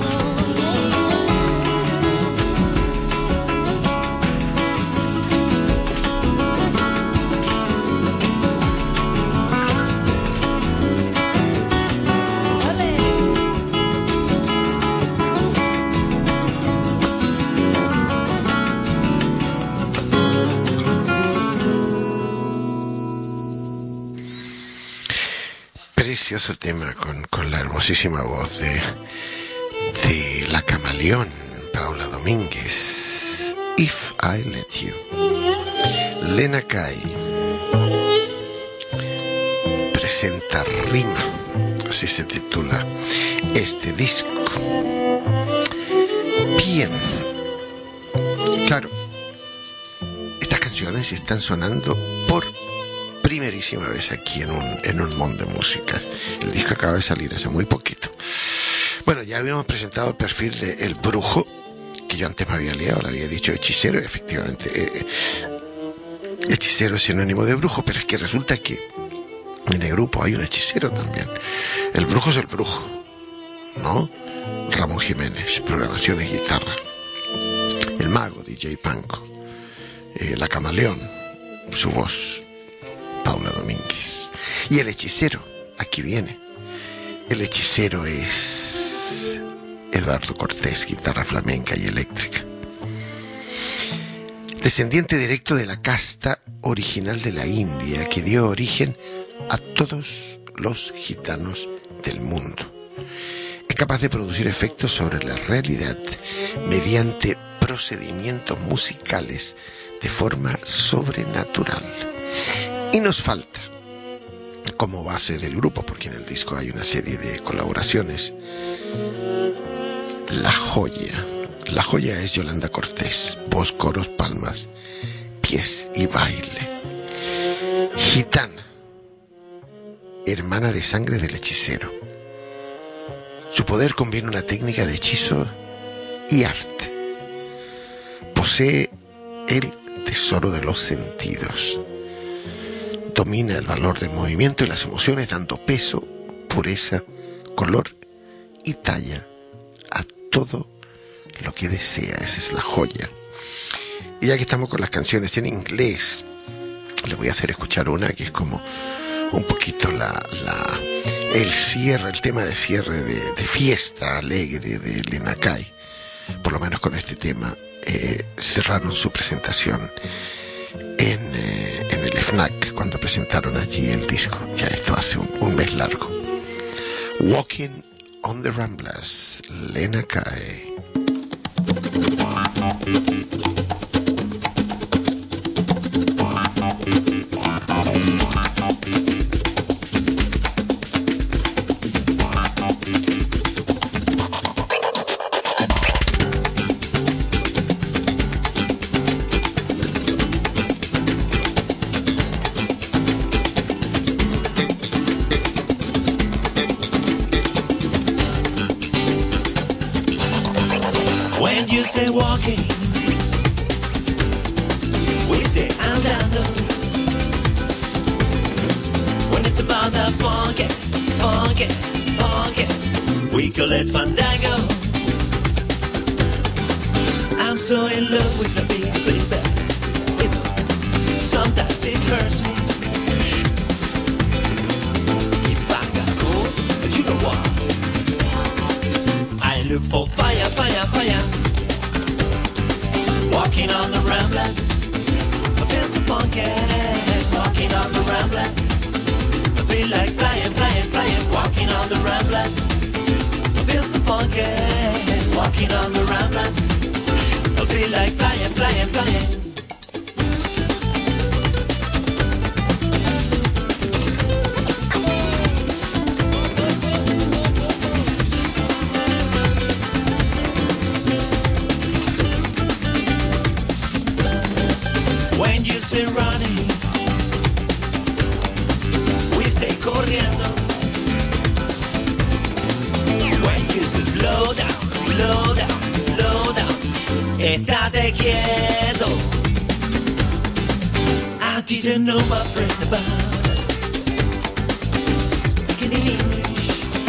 precioso tema con la hermosísima voz de la camaleón Paula Domínguez, If I Let You. Lena Kai presenta Rima, así se titula este disco. Bien, claro, estas canciones están sonando por primerísima vez aquí en un mundo de músicas. El disco acaba de salir hace muy poquito. Bueno, ya habíamos presentado el perfil de El Brujo, que yo antes me había liado, le había dicho hechicero, y efectivamente hechicero es sinónimo de brujo, pero es que resulta que en el grupo hay un hechicero también. El brujo es el brujo, ¿no? Ramón Jiménez, programación y guitarra. El mago, DJ Panco. La camaleón, su voz, Paula Domínguez. Y el hechicero, aquí viene. El hechicero es Eduardo Cortés, guitarra flamenca y eléctrica. Descendiente directo de la casta original de la India que dio origen a todos los gitanos del mundo. Es capaz de producir efectos sobre la realidad mediante procedimientos musicales de forma sobrenatural. Y nos falta, como base del grupo, porque en el disco hay una serie de colaboraciones, la joya. La joya es Yolanda Cortés, voz, coros, palmas, pies y baile. Gitana, hermana de sangre del hechicero. Su poder combina una técnica de hechizo y arte. Posee el tesoro de los sentidos. Domina el valor del movimiento y las emociones, dando peso, pureza, color y talla a todo lo que desea. Esa es la joya. Y ya que estamos con las canciones en inglés, le voy a hacer escuchar una que es como un poquito el cierre, el tema de cierre de fiesta alegre de Lena Kai. Por lo menos con este tema cerraron su presentación en el FNAC, cuando presentaron allí el disco. Ya esto hace un mes largo. Walking on the Ramblas, Lena Kai. You say walking, we say andando. When it's about that funky, funky, funky, we call it fandango. I'm so in love with the beat, baby. Sometimes it hurts me. for fire, fire, fire. Walking on the Ramblas, I feel so funky. Walking on the Ramblas, I feel like flying, flying, flying. Walking on the Ramblas, I feel so funky. Walking on the Ramblas, I feel like flying, flying, flying. When you say running, we say corriendo. When you say slow down, slow down, slow down, estate quieto. I didn't know my friend about it. Speaking in English,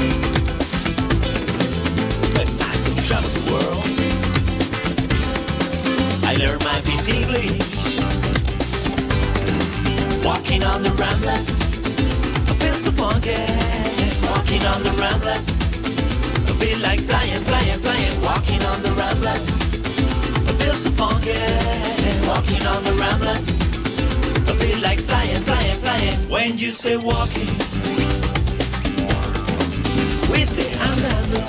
but I still travel the world. I learned my bit English. Walking on the Ramblas, I feel so funky. Walking on the Ramblas, I feel like flying, flying, flying. Walking on the Ramblas, I feel so funky. Walking on the Ramblas, I feel like flying, flying, flying. When you say walking, we say andando.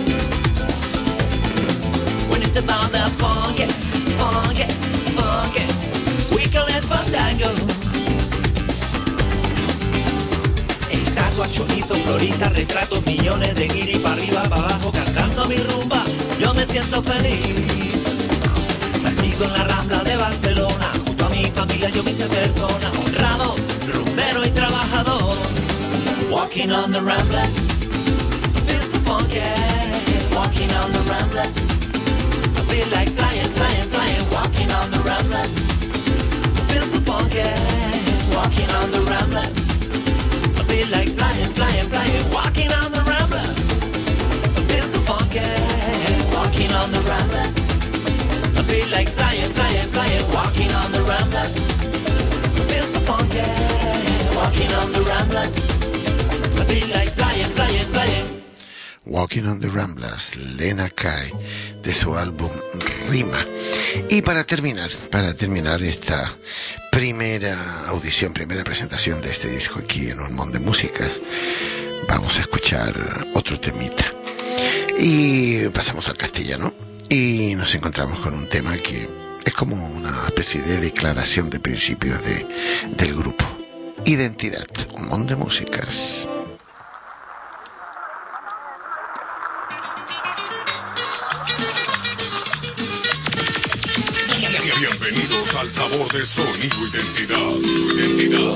When it's about the funky, funky, funky, we call it fandango. Estatua, chorizo, florita, retratos, millones de guiri para arriba, para abajo, cantando mi rumba, yo me siento feliz. Nacido en la Rambla de Barcelona, junto a mi familia yo me hice persona, honrado, rumbero y trabajador. Walking on the Ramblas, I feel so funky. Walking on the Ramblas, I feel like flying, flying, flying. Walking on the Ramblas, I feel so funky. Walking on the Ramblas, I feel like flying, flying, flying. Walking on the Ramblas, I feel so funky. Walking on the Ramblas, I feel like flying, flying, flying. Walking on the Ramblas, I feel so funky. Walking on the Ramblas, I feel like flying, flying, flying. Walking on the Ramblas, Lena Kai, de su álbum Rima. Y para terminar esta primera audición, primera presentación de este disco aquí en Un Mundo de Músicas, vamos a escuchar otro temita. Y pasamos al castellano y nos encontramos con un tema que es como una especie de declaración de principios del grupo. Identidad, Un Mundo de Músicas. Bienvenidos al sabor de Sonido Identidad.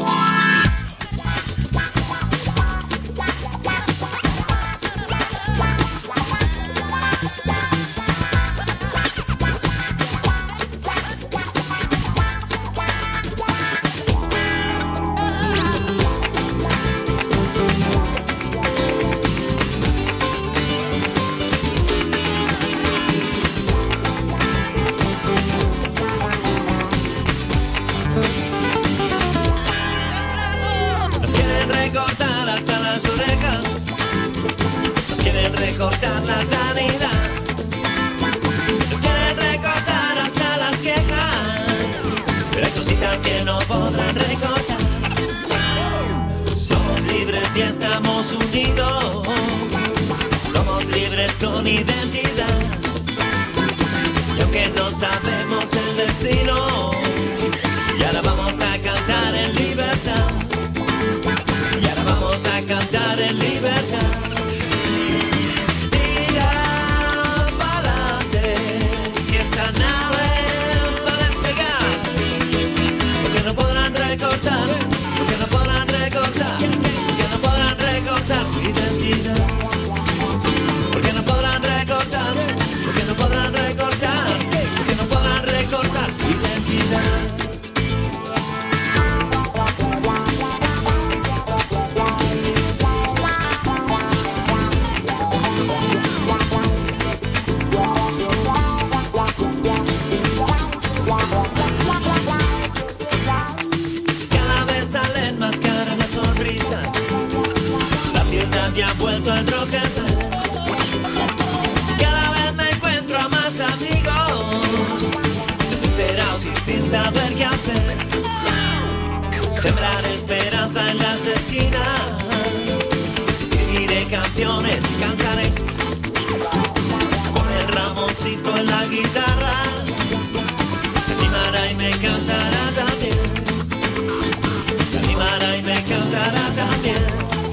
saber qué hacer. Sembrar esperanza en las esquinas. Escribiré canciones y cantaré. Con el Ramoncito en la guitarra. Se animará y me cantará también. Se animará y me cantará también.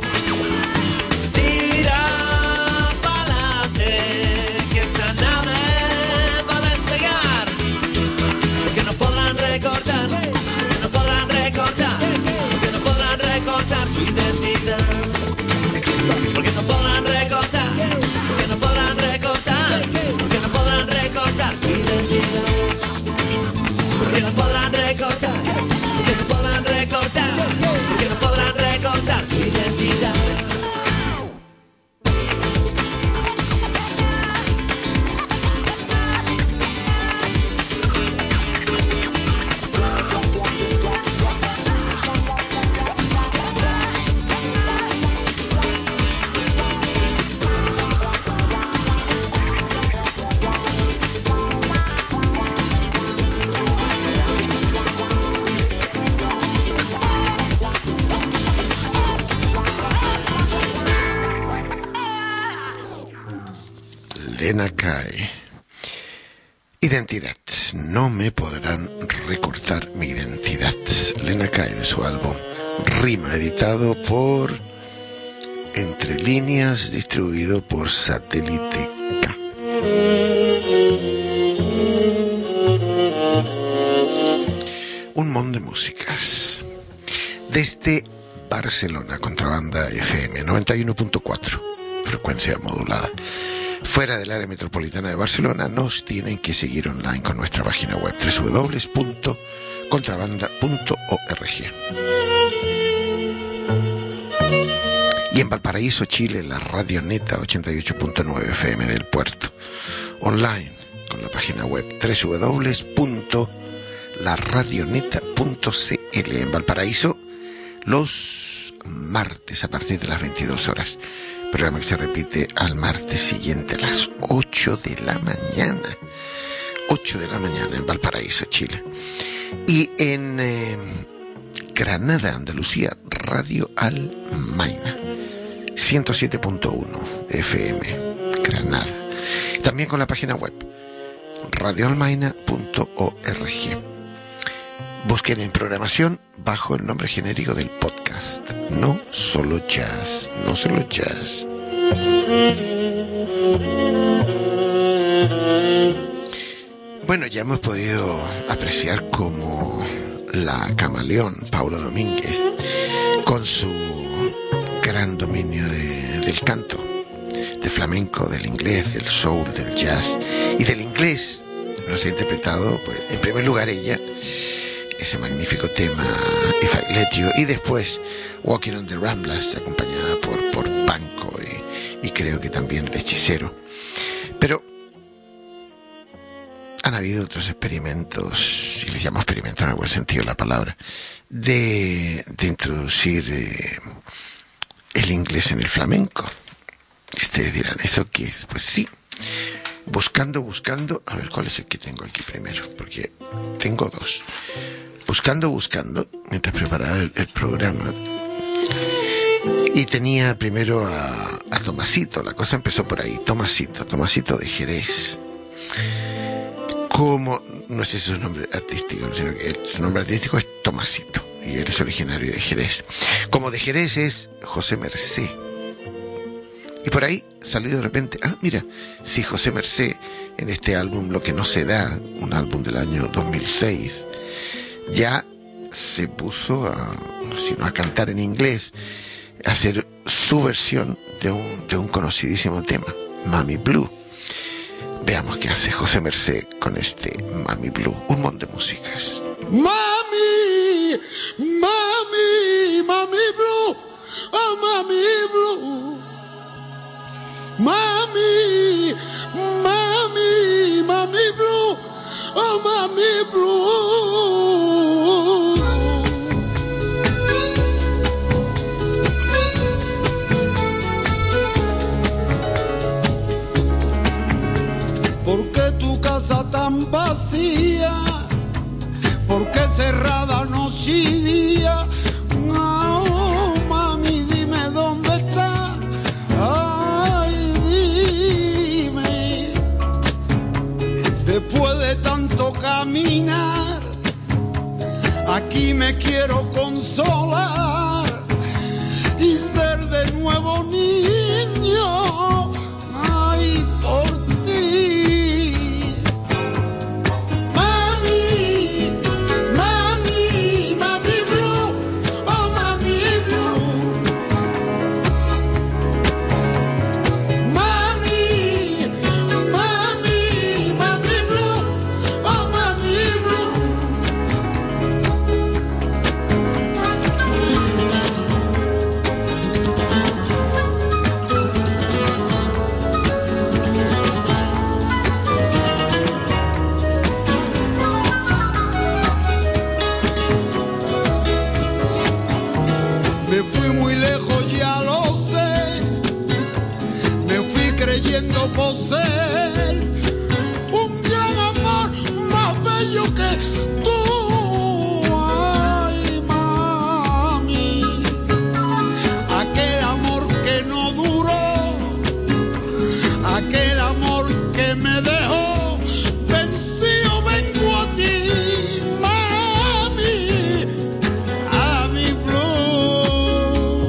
Tira pa'lante, que esta nave va a despegar. Porque no podrán recortar, porque no podrán recortar, porque no podrán recortar tu identidad. Porque no podrán recortar, porque no podrán recortar, porque no podrán recortar tu identidad. Porque no podrán recortar, porque no podrán recortar, porque no podrán recortar tu identidad. Lena Kai. Identidad. No me podrán recortar mi identidad. Lena Kai, de su álbum Rima, editado por Entre Líneas, distribuido por Satélite K. Un montón de músicas. Desde Barcelona, Contrabanda FM 91.4, frecuencia modulada. Fuera del área metropolitana de Barcelona, nos tienen que seguir online con nuestra página web www.contrabanda.org. Y en Valparaíso, Chile, la Radioneta 88.9 FM del Puerto. Online con la página web www.laradioneta.cl. En Valparaíso, los martes a partir de las 22 horas. Programa que se repite al martes siguiente a las 8 de la mañana. 8 de la mañana en Valparaíso, Chile. Y en Granada, Andalucía, Radio Almaina 107.1 FM, Granada. También con la página web radioalmaina.org. Busquen en programación bajo el nombre genérico del podcast. No solo jazz, no solo jazz. Bueno, ya hemos podido apreciar cómo la camaleón Paula Domínguez, con su gran dominio del canto, del flamenco, del inglés, del soul, del jazz y del inglés, nos ha interpretado, pues, en primer lugar ella, ese magnífico tema If I Let You, y después Walking on the Ramblas, acompañada por Panco y creo que también El Hechicero. Pero han habido otros experimentos, y les llamo experimentos en el buen sentido de la palabra, de introducir el inglés en el flamenco. Y ustedes dirán, ¿eso qué es? Pues sí, buscando, a ver cuál es el que tengo aquí primero, porque tengo dos. Buscando, mientras preparaba el programa, y tenía primero a Tomasito. La cosa empezó por ahí. Tomasito de Jerez. Como, no sé si es su nombre artístico, sino que su nombre artístico es Tomasito, y él es originario de Jerez. Como de Jerez es José Mercé. Y por ahí salió de repente, mira, sí, José Mercé, en este álbum Lo que no se da, un álbum del año 2006, ya se puso a cantar en inglés, a hacer su versión de un conocidísimo tema, Mami Blue. Veamos qué hace José Mercé con este Mami Blue, un montón de músicas. Mami, mami, mami blue, oh mami blue. Mami, mami, mami blue, oh mami blue. ¿Por qué tu casa tan vacía? porque cerrada noche y día. Oh, mami, dime dónde está. Ay, dime. Después de tanto caminar, aquí me quiero consolar y ser de nuevo niño. Ay, por ti. Mami, mami, mami blue, oh mami blue. Mami, mami, mami blue, oh mami blue. Me fui muy lejos, ya lo sé. Me fui creyendo poseer un gran amor más bello que tú. Ay, mami, aquel amor que no duró, aquel amor que me dejó vencido, vengo a ti, mami, a mi blue.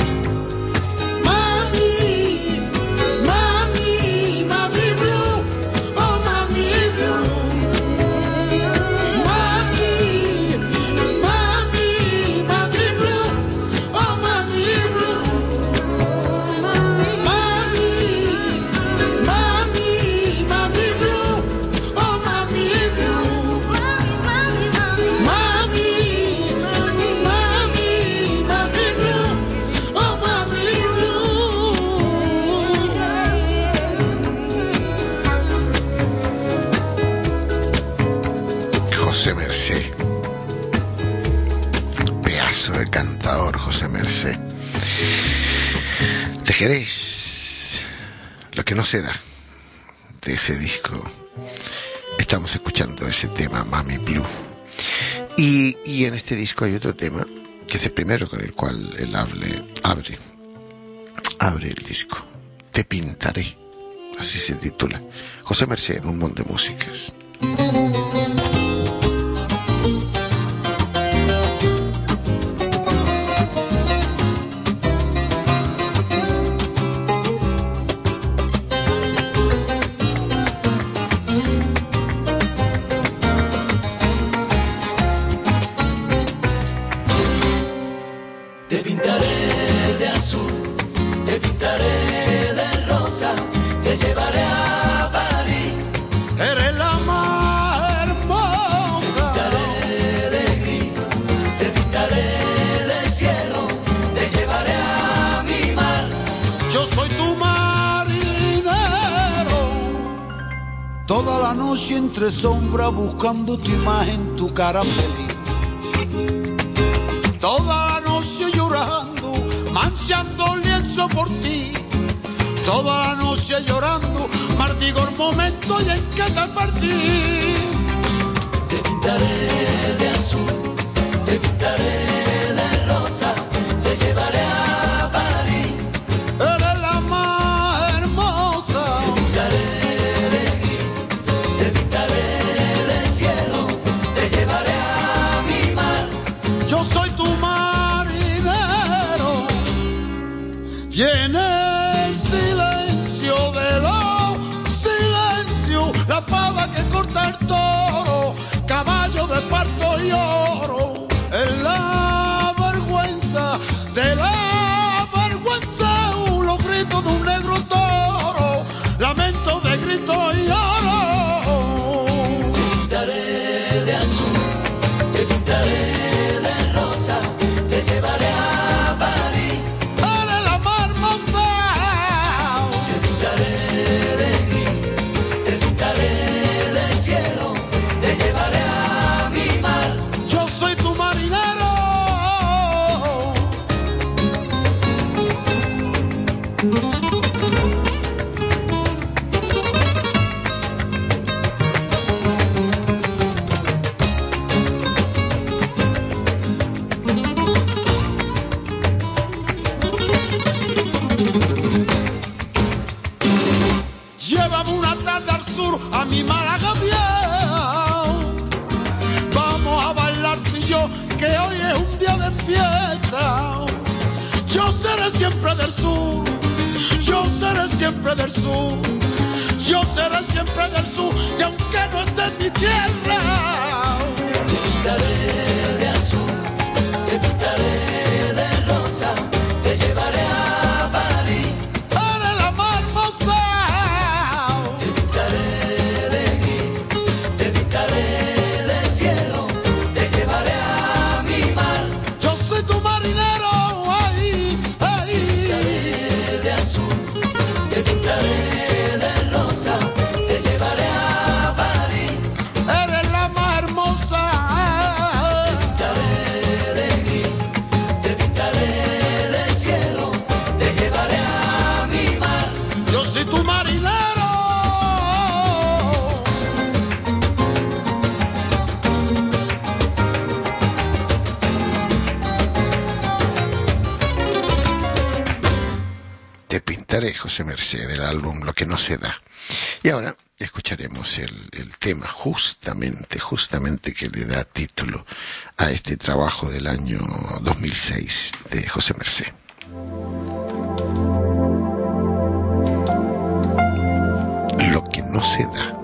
Mami, mami, mami blue, oh mami blue. Mami, mami, mami blue, oh mami blue. Mami, mami, mami blue, oh mami blue. Mami, mami, mami blue, oh mami blue. José Mercé. Pedazo de cantador, José Mercé. Tejeréis lo que no se da de ese disco. Estamos escuchando ese tema, Mami Blue. Y en este disco hay otro tema, que es el primero con el cual él abre el disco. Te pintaré, así se titula. José Mercé en un mundo de músicas. Te pintaré de azul, te pintaré de rosa, te llevaré a París. Eres la más hermosa. Te pintaré de gris, te pintaré del cielo, te llevaré a mi mar. Yo soy tu marinero. Toda la noche entre sombras buscando tu imagen, tu cara feliz. Toda la noche llorando, manchando lienzo por ti. Toda la noche llorando, maldigo el momento y en que te perdí. Te pintaré de azul, te pintaré de rosa, te llevaré a París. Eres la más hermosa. Te pintaré de gris, te pintaré del cielo, te llevaré a mi mar. Yo soy tu marinero. Y en el silencio de los silencios, la pava que corta el toro, caballo de parto y oro. En la vergüenza de la vergüenza, los gritos de un negro toro, lamento de grito y oro. Te pintaré de azul, te pintaré de rosa, te llevaré a París. Eres la más hermosa. Te pintaré de gris, te pintaré del cielo, te llevaré a mi mar. Yo soy siempre del sur, yo seré siempre del sur, yo seré siempre del sur, y aunque no esté en mi tierra, te pintaré de azul, te pintaré de rosa, te llevaré a París. Eres la más hermosa. Te pintaré de gris, te pintaré del cielo, te llevaré a mi mar. Yo soy tu marinero, ahí, ahí. Te pintaré de azul, te pintaré de rosa, te llevaré a París. Eres la más hermosa. Te pintaré de gris, te pintaré del cielo, te llevaré a mi mar. Yo soy tu marinero. Te pintaré, José Mercé, del álbum Lo que no se da. Y ahora escucharemos el tema justamente que le da título a este trabajo del año 2006 de José Mercé. Lo que no se da.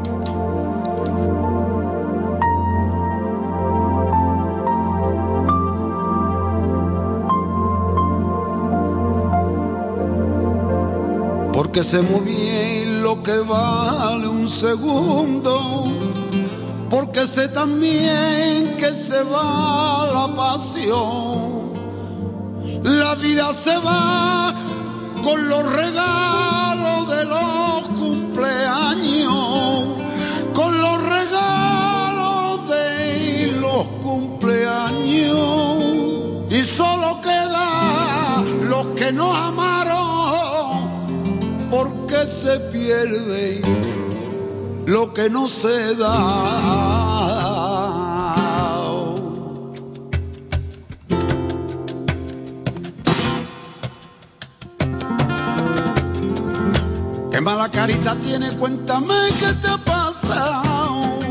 Porque sé muy bien lo que vale un segundo, porque sé también que se va la pasión. La vida se va con los regalos de los cumpleaños, con los regalos de los cumpleaños, y solo queda los que nos amaron, porque se pierde lo que no se da. Qué mala carita tiene, cuéntame qué te ha pasado.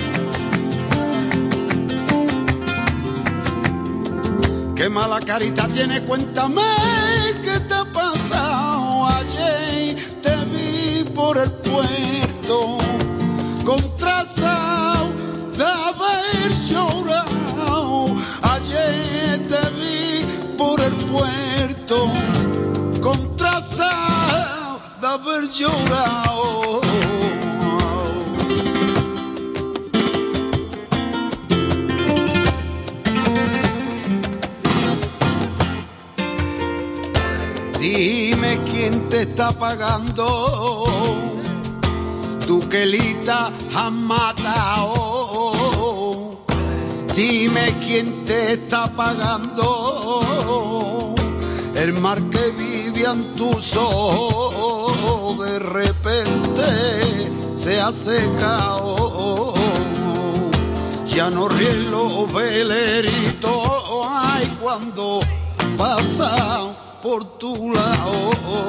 Qué mala carita tiene, cuéntame qué te ha pasado. Ayer te vi por el puerto, con trazao de haber llorado. Ayer te vi por el puerto, con trazao de haber llorado. Dime quién te está pagando, tú que Lita has matado. Dime quién te está pagando, el mar que vive en tus ojos de repente se ha secado. Ya no ríen los veleritos, ay, cuando pasa por tu lado.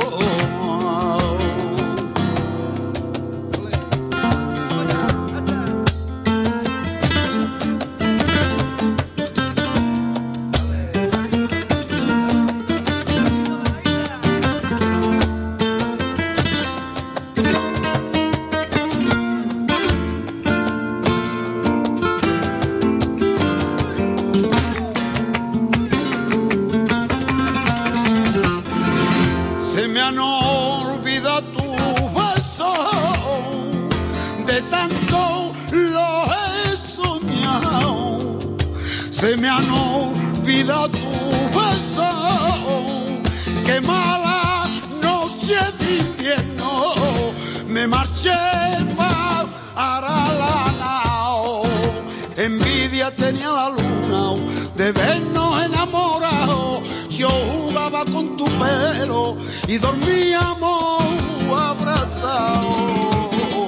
Se me han olvidado tus besos, de tanto los he soñado. Se me han olvidado tus besos, qué mala noche de invierno. Me marché para Aralanao, envidia tenía la luna de vernos enamorados. Yo jugaba con tu pelo y dormíamos abrazados.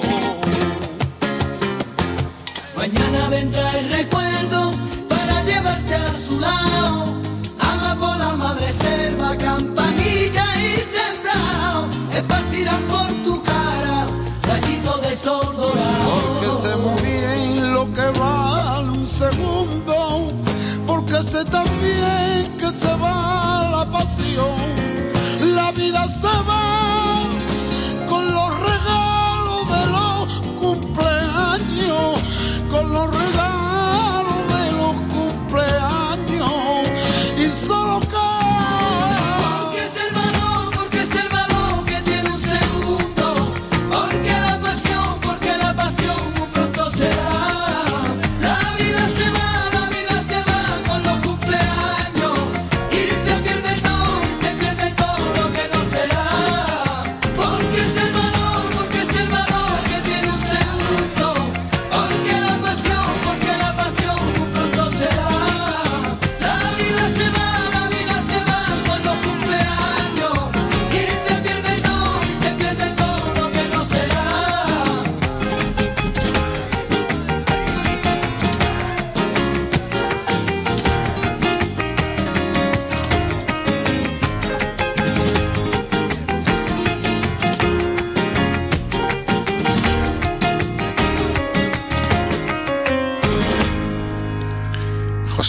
Mañana vendrá el recuerdo para llevarte a su lado. Ama por la madre selva, campanilla y sembrado. Esparcirán por tu cara rayitos de sol dorado. Porque sé muy bien lo que vale un segundo, porque sé también que se va la pasión.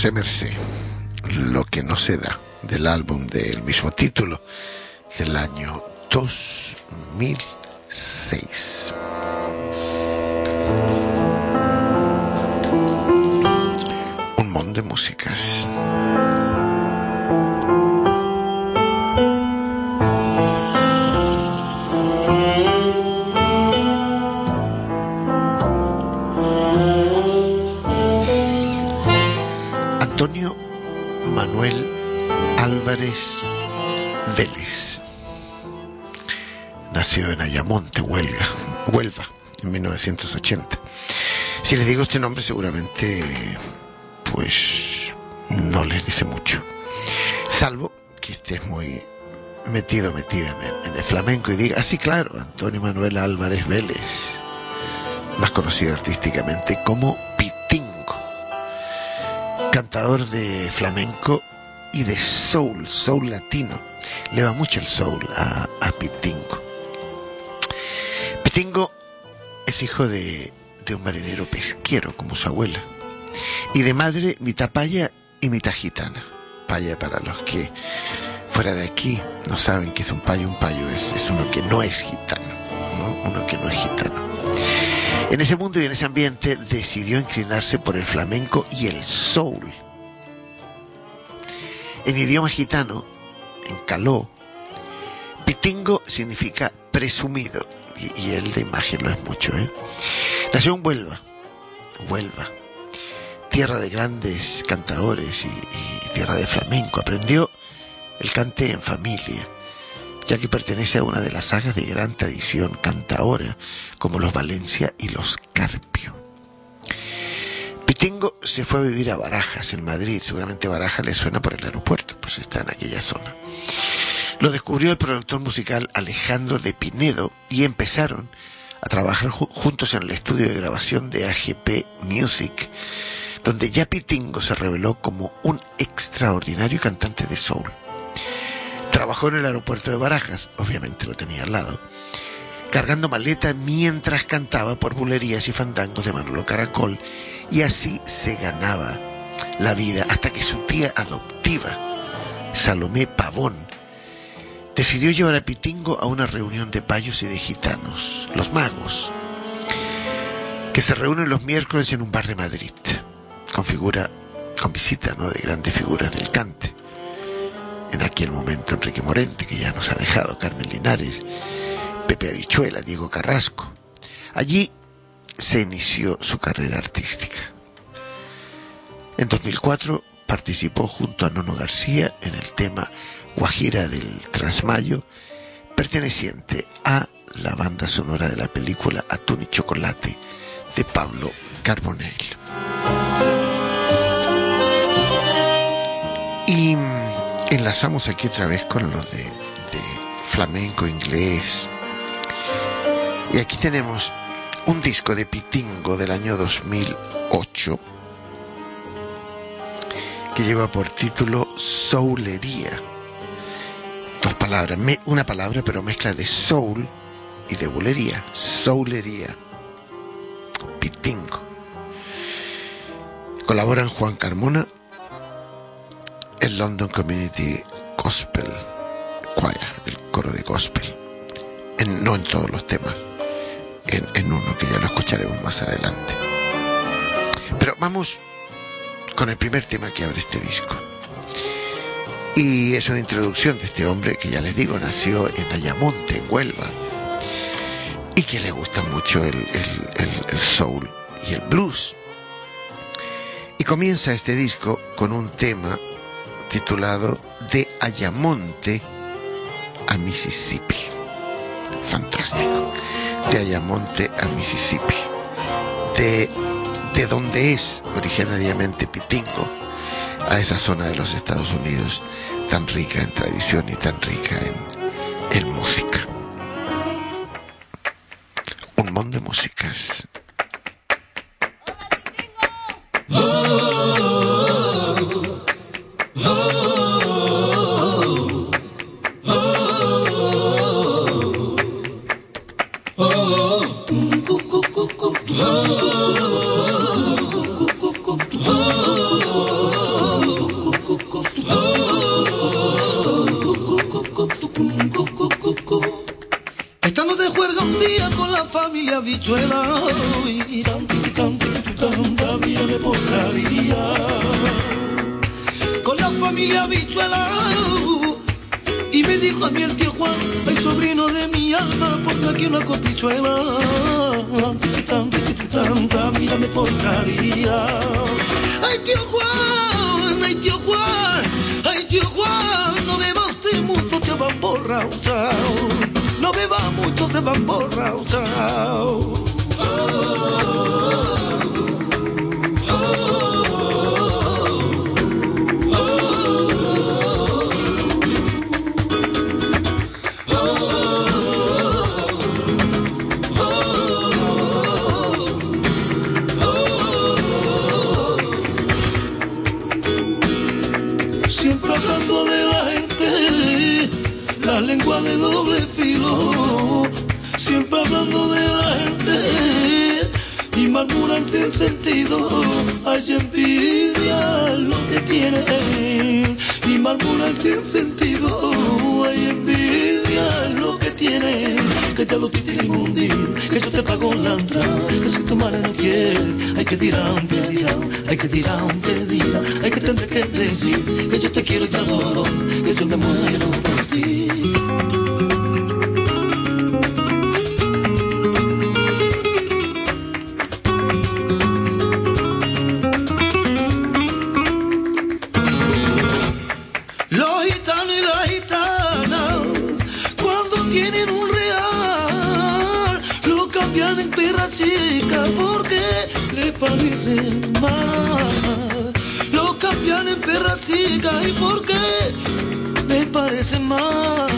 José Mercé, Lo que no se da, del álbum del mismo título, del año 2006. Un montón de músicas. Antonio Manuel Álvarez Vélez nació en Ayamonte, Huelva, en 1980. Si les digo este nombre seguramente pues no les dice mucho, salvo que estés muy metida en el flamenco y diga, sí, claro, Antonio Manuel Álvarez Vélez, más conocido artísticamente como Pitingo, cantador de flamenco y de soul latino. Le va mucho el soul a Pitingo. Pitingo es hijo de un marinero pesquero como su abuela, y de madre mitad paya y mitad gitana. Paya, para los que fuera de aquí no saben qué es un payo es uno que no es gitano, ¿no? Uno que no es gitano. En ese mundo y en ese ambiente decidió inclinarse por el flamenco y el soul. En idioma gitano, en caló, Pitingo significa presumido, y él de imagen lo es mucho, ¿eh? Nació en Huelva, tierra de grandes cantadores y tierra de flamenco. Aprendió el cante en familia, ya que pertenece a una de las sagas de gran tradición cantaora, como los Valencia y los Carpio. Pitingo se fue a vivir a Barajas, en Madrid. Seguramente Barajas le suena por el aeropuerto, pues está en aquella zona. Lo descubrió el productor musical Alejandro de Pinedo y empezaron a trabajar juntos en el estudio de grabación de AGP Music, donde ya Pitingo se reveló como un extraordinario cantante de soul. Trabajó en el aeropuerto de Barajas, obviamente lo tenía al lado, cargando maleta mientras cantaba por bulerías y fandangos de Manolo Caracol, y así se ganaba la vida hasta que su tía adoptiva, Salomé Pavón, decidió llevar a Pitingo a una reunión de payos y de gitanos, los magos, que se reúnen los miércoles en un bar de Madrid, con visita, ¿no?, de grandes figuras del cante. En aquel momento Enrique Morente, que ya nos ha dejado, Carmen Linares, Pepe Habichuela, Diego Carrasco. Allí se inició su carrera artística. En 2004 participó junto a Nono García en el tema Guajira del Trasmayo, perteneciente a la banda sonora de la película Atún y Chocolate de Pablo Carbonell. Y enlazamos aquí otra vez con lo de flamenco inglés. Y aquí tenemos un disco de Pitingo del año 2008 que lleva por título Soulería. Dos palabras, una palabra pero mezcla de soul y de bulería. Soulería. Pitingo. Colaboran Juan Carmona, el London Community Gospel Choir, el coro de gospel, no en todos los temas, en uno que ya lo escucharemos más adelante. Pero vamos con el primer tema que abre este disco, y es una introducción de este hombre que, ya les digo, nació en Ayamonte, en Huelva, y que le gusta mucho el soul y el blues. Y comienza este disco con un tema titulado De Ayamonte a Mississippi. Fantástico. De Ayamonte a Mississippi. De donde es originariamente Pitingo, a esa zona de los Estados Unidos tan rica en tradición y tan rica en música. Un montón de músicas. día con la familia Bichuela, y mírame por la vía. Con la familia Bichuela, y me dijo a mí el tío Juan, el sobrino de mi alma, ponte aquí una copichuela. Mírame por la vía. Ay, tío Juan, ay, tío Juan, ay, tío Juan, no bebas mucho, te van borracho. No bebas mucho, te van borracho. Siempre hablando de la gente, la lengua de doble filo. Siempre hablando de la gente y murmuran sin sentido. Hay envidia lo que tienen y murmuran sin sentido. Hay envidia lo que tienen, que ya lo tienen un día, que yo te pago la entrada, que si tu madre no quiere, hay que dirán, que dirán, hay que dirán, que dirán, hay que tendré que decir que yo te quiero y te adoro, que yo me muero por ti. Los gitanos y las gitanas, cuando tienen un real, lo cambian en perra chica porque le parece mal. Lo cambian en perra chica y porque le parece mal.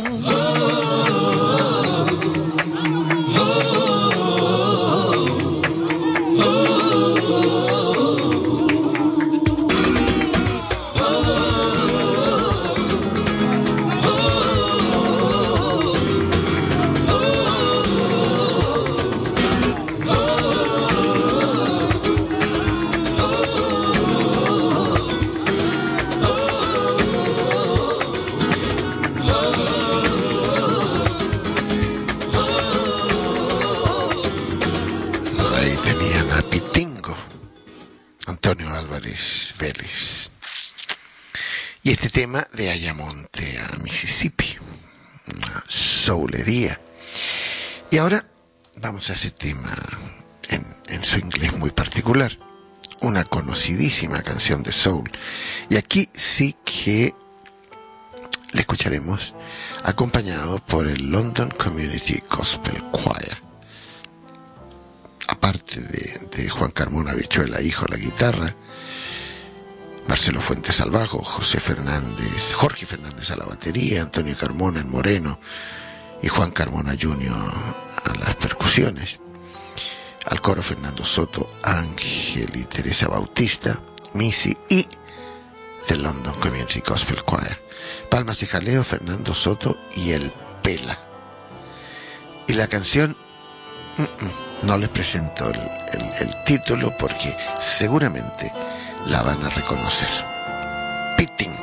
Ahí tenían a Pitingo, Antonio Álvarez Vélez. Y este tema de Ayamonte a Mississippi, una soulería. Y ahora vamos a ese tema en su inglés muy particular, una conocidísima canción de soul. Y aquí sí que le escucharemos acompañado por el London Community Gospel Choir. Aparte de Juan Carmona Bichuela, hijo, la guitarra, Marcelo Fuentes al bajo, Jorge Fernández a la batería, Antonio Carmona el moreno y Juan Carmona Jr. a las percusiones. Al coro Fernando Soto, Ángel y Teresa Bautista, Missy y The London Community Gospel Choir. Palmas y jaleo, Fernando Soto y el Pela. Y la canción, no les presento el título porque seguramente la van a reconocer. Pitingo.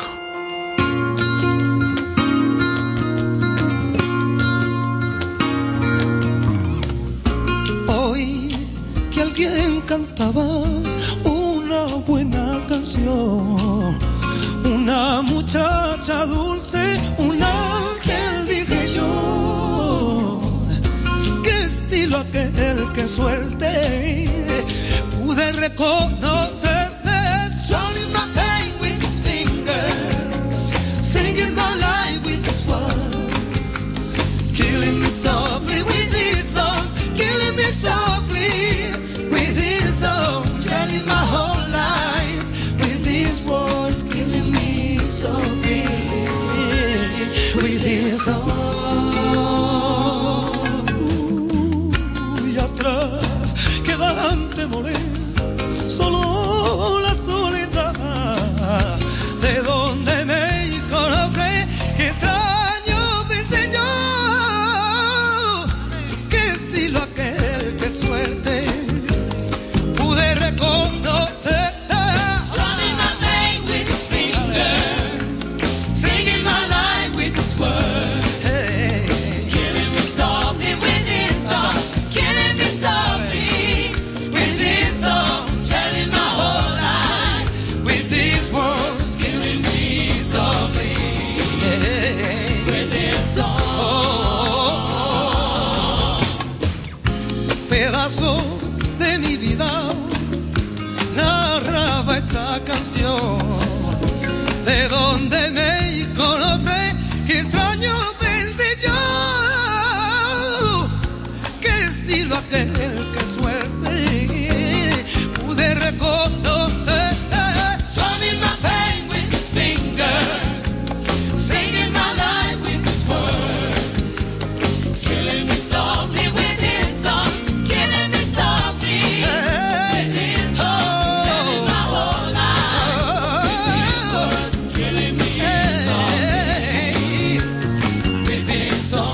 Hoy que alguien cantaba una buena canción, una muchacha dulce, un ángel, dije yo. Qué estilo aquel, qué suerte, pude reconocerle. Swallowing my pain with his finger, singing my life with his words, killing me softly with his song, killing me softly with his song, telling my whole life with his words, killing me softly with his song. Y atrás quedan temores, solo la soledad, de donde me conoce, qué extraño pensé yo, qué estilo aquel, qué suerte, pude reconocer. Running my pain with his fingers, singing my life with his words, Pedazo de mi vida narraba esta canción. De donde me conoce, qué extraño pensé yo. Qué estilo aquel, qué suerte pude reconocer. Solving my pain with his fingers, singing my life with his word, killing me softly with his song, killing me softly with his song, telling my whole life with his word, killing me softly with his song.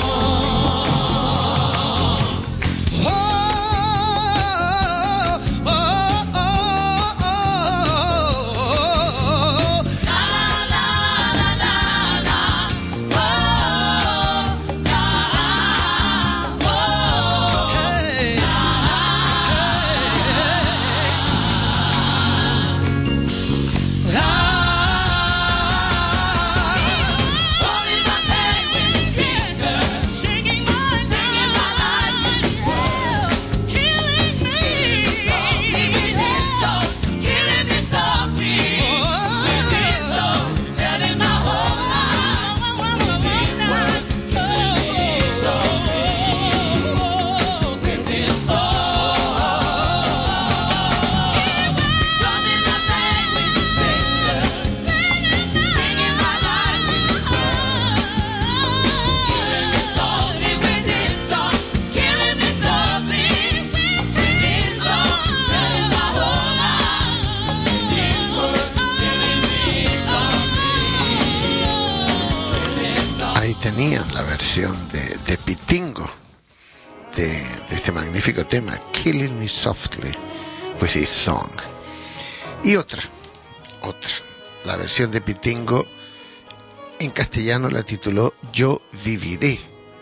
Tenían la versión de Pitingo de este magnífico tema, Killing Me Softly with His Song. Y otra, la versión de Pitingo en castellano la tituló Yo Viviré,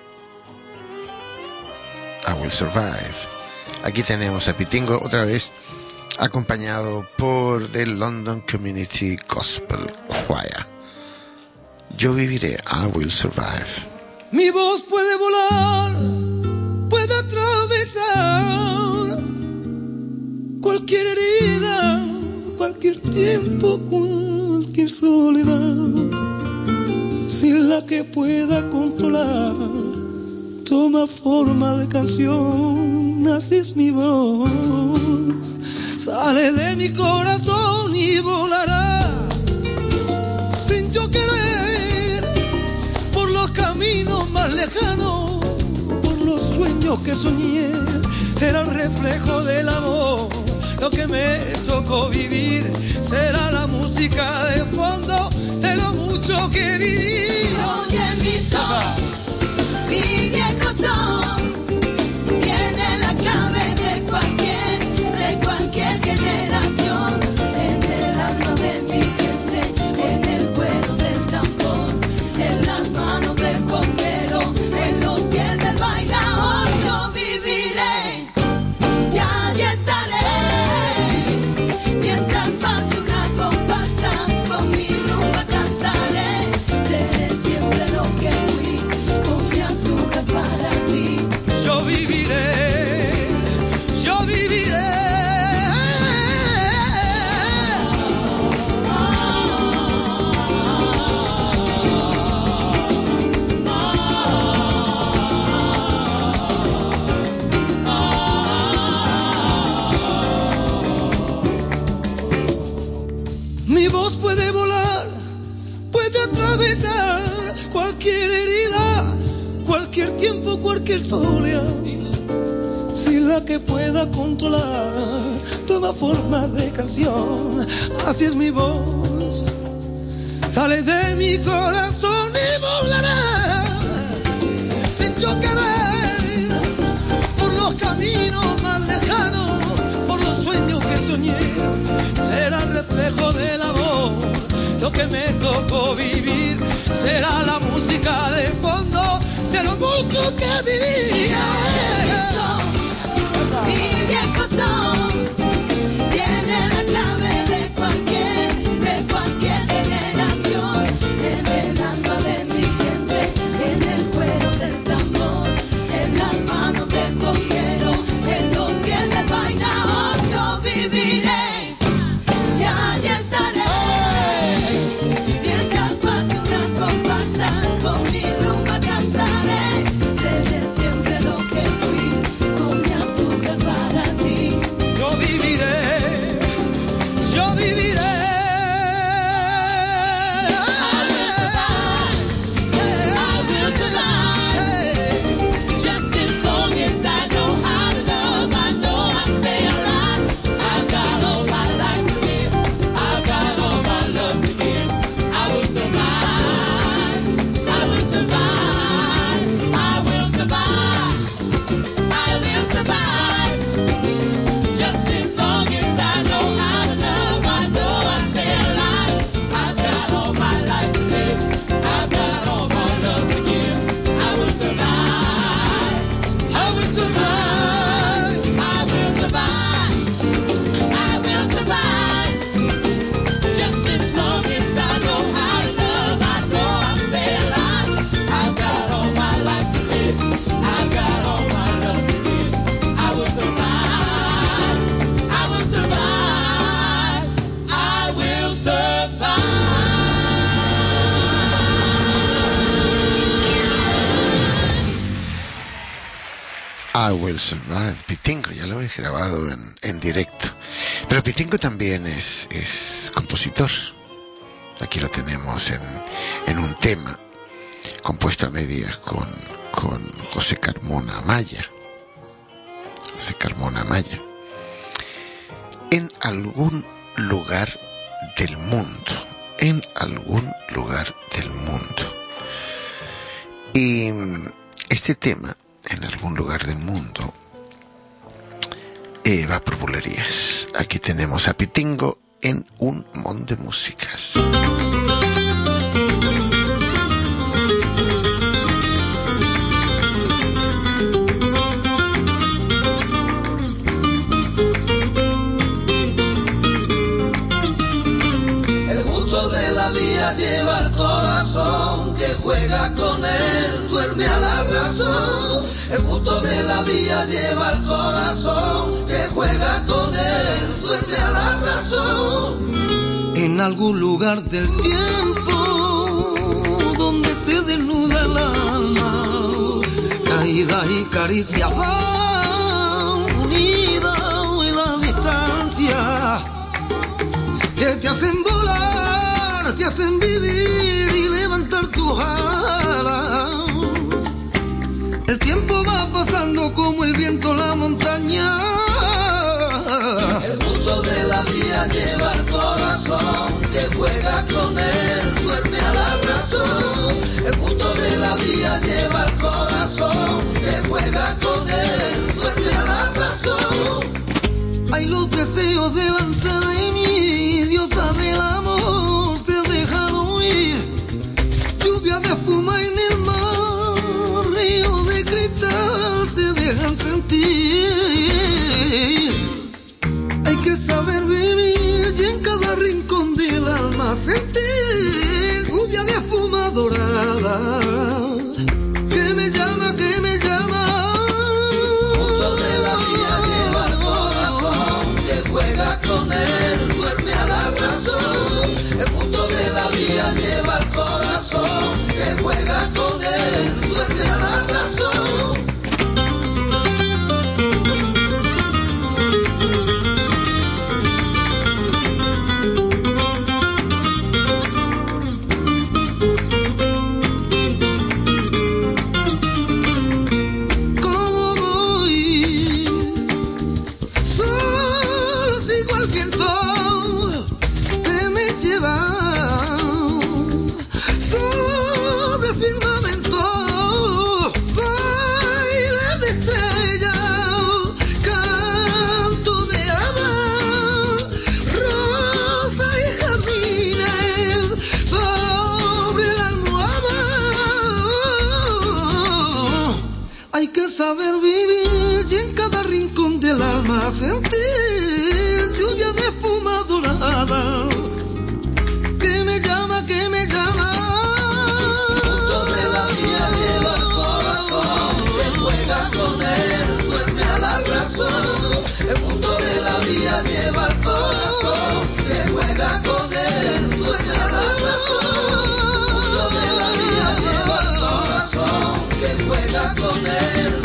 I Will Survive. Aquí tenemos a Pitingo otra vez acompañado por The London Community Gospel Choir. Yo viviré, I will survive. Mi voz puede volar, puede atravesar cualquier herida, cualquier tiempo, cualquier soledad. Sin la que pueda controlar, toma forma de canción, así es mi voz. Sale de mi corazón y volará sin yo querer, por los caminos más lejanos, por los sueños que soñé. Será el reflejo del amor, lo que me tocó vivir. Será la música de fondo de lo mucho que viví. Oye mi son, mi viejo son, tiene la clave de cualquier generación. En el alma de mi gente, en el cuero del tambor, en las manos del conguero, en los pies del bailador. Yo viviré, ya estaré, mientras pase una comparsa, con mi rumba cantaré. Seré siempre lo que fui, con mi azúcar para ti. Yo viviré, yo viviré. Mi voz puede volar, puede atravesar cualquier herida, cualquier tiempo, cualquier soledad. Sin la que pueda controlar, toma forma de canción. Así es mi voz, sale de mi corazón y volará sin yo querer, por los caminos más lejanos, por los sueños que soñé. Será el reflejo del amor, lo que me tocó vivir. Será la música de fondo de lo mucho que viví. Mi viejo son, tiene la clave de cualquier generación. En el alma de mi gente, I Will Survive. Pitingo, ya lo he grabado en directo. Pero Pitingo también es compositor. Aquí lo tenemos en un tema compuesto a medias con José Carmona Amaya. José Carmona Amaya. En algún lugar del mundo. En algún lugar del mundo. Y este tema, en algún lugar del mundo, va por bulerías. Aquí tenemos a Pitingo en un mon de músicas. El gusto de la vida lleva al corazón, que juega con él, duerme a la razón. El gusto de la vida lleva al corazón, que juega con él, duerme a la razón. En algún lugar del tiempo, donde se desnuda el alma, caídas y caricias van unidas en la distancia, que te hacen volar, te hacen vivir y levantar tus alas. El tiempo va pasando como el viento la montaña. El gusto de la vida lleva al corazón, que juega con él, duerme a la razón. El gusto de la vida lleva al corazón, que juega con él, duerme a la razón. Hay los deseos delante de mí, diosa del amor, se dejan oír. Lluvia de espuma en el mar, río de cristal, se dejan sentir. Hay que saber vivir y en cada rincón del alma sentir lluvia de espuma dorada, que me llama, que me llama. Gusto de la vida lleva al corazón, que juega con él, duerme a la razón. El gusto de la vida lleva al corazón, que juega con él, duerme a la razón. Saber vivir y en cada rincón del alma sentir lluvia de espuma dorada, que me llama, que me llama. El gusto de la vida lleva al corazón, que juega con él, duerme a la razón. El gusto de la vida lleva al corazón, que juega con él, duerme a la razón. El gusto de la vida lleva al corazón, que juega con él.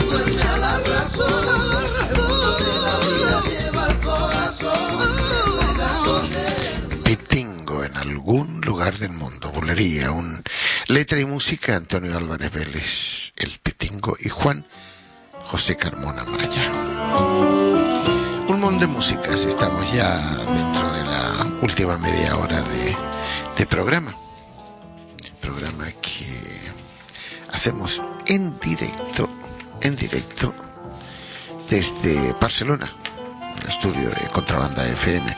Pitingo en algún lugar del mundo. Bulería, letra y música Antonio Álvarez Vélez, el Pitingo, y Juan José Carmona Amaya. Un montón de músicas. Estamos ya dentro de la última media hora de programa que hacemos en directo desde Barcelona, el estudio de Contrabanda FM.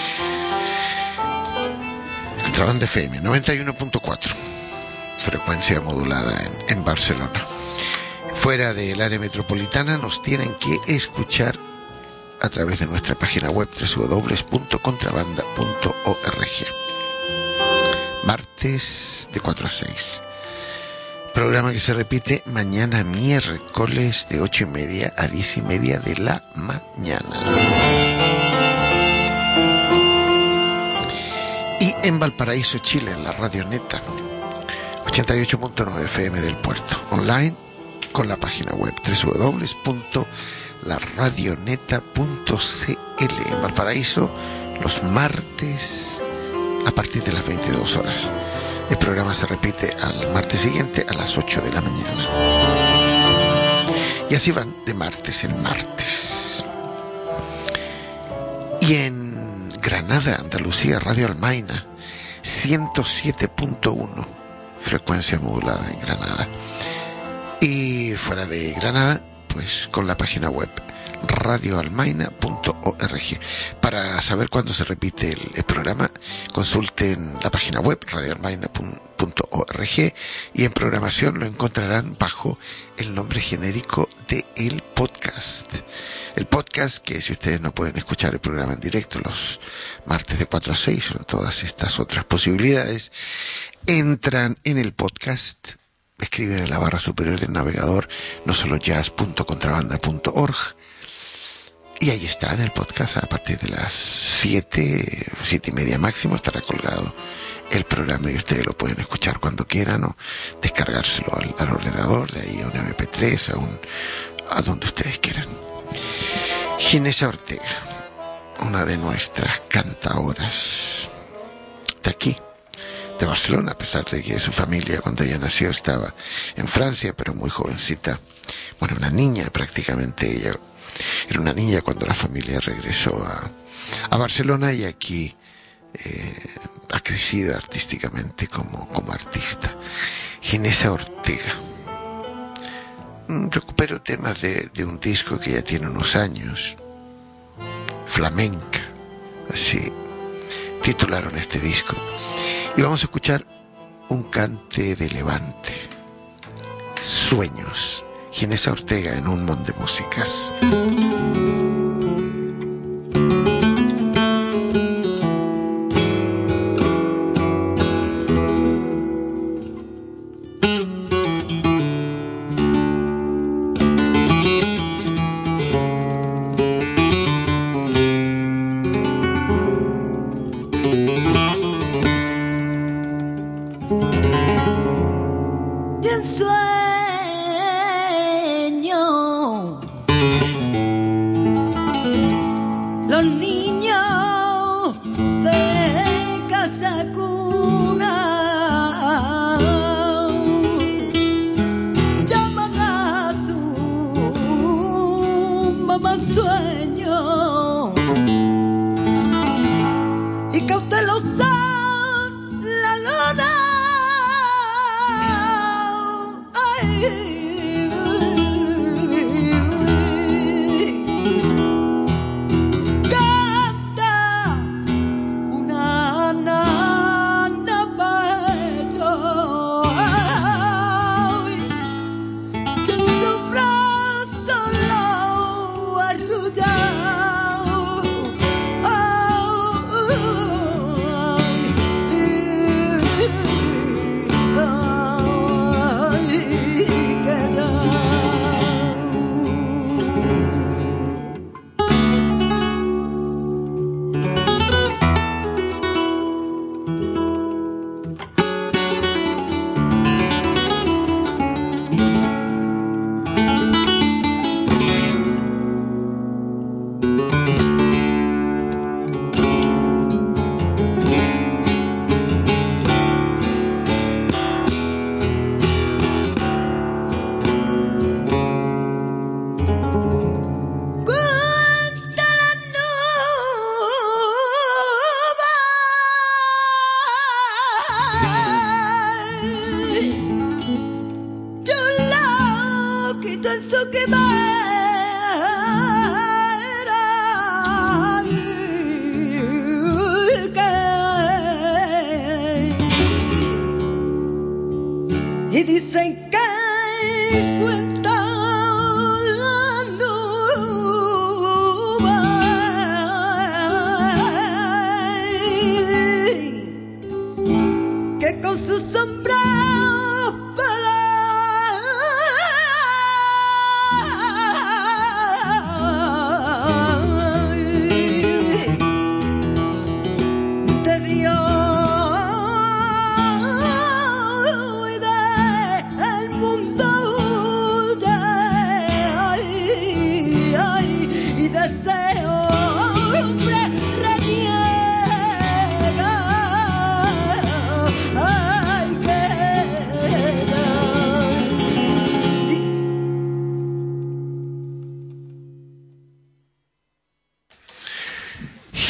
Contrabanda FM 91.4, frecuencia modulada en Barcelona. Fuera del área metropolitana nos tienen que escuchar a través de nuestra página web www.contrabanda.org. Martes de 4 a 6. Programa que se repite mañana miércoles de 8:30 a 10:30 de la mañana. Y en Valparaíso, Chile, en la Radio Neta, 88.9 FM del Puerto. Online, con la página web www.laradioneta.cl. En Valparaíso, los martes a partir de las 22 horas. El programa se repite al martes siguiente a las 8 de la mañana. Y así van de martes en martes. Y en Granada, Andalucía, Radio Almaina, 107.1, frecuencia modulada en Granada. Y fuera de Granada, pues con la página web radioalmaina.org. Para saber cuándo se repite el programa, consulten la página web radioalmaina.org y en programación lo encontrarán bajo el nombre genérico de El Podcast. El podcast, que si ustedes no pueden escuchar el programa en directo los martes de 4 a 6 o en todas estas otras posibilidades, entran en el podcast, escriben en la barra superior del navegador nosolojazz.contrabanda.org y ahí está en el podcast. A partir de las 7:30 máximo estará colgado el programa y ustedes lo pueden escuchar cuando quieran o descargárselo al ordenador, de ahí a un MP3, a donde ustedes quieran. Ginesa Ortega, una de nuestras cantaoras de aquí, de Barcelona, a pesar de que su familia cuando ella nació estaba en Francia, pero muy jovencita, bueno, una niña prácticamente. Ella era una niña cuando la familia regresó a Barcelona y aquí ha crecido artísticamente como artista. Ginesa Ortega. Recupero temas de un disco que ya tiene unos años, Flamenca, así titularon este disco. Y vamos a escuchar un cante de Levante, Sueños, Ginesa Ortega en un montón de músicas.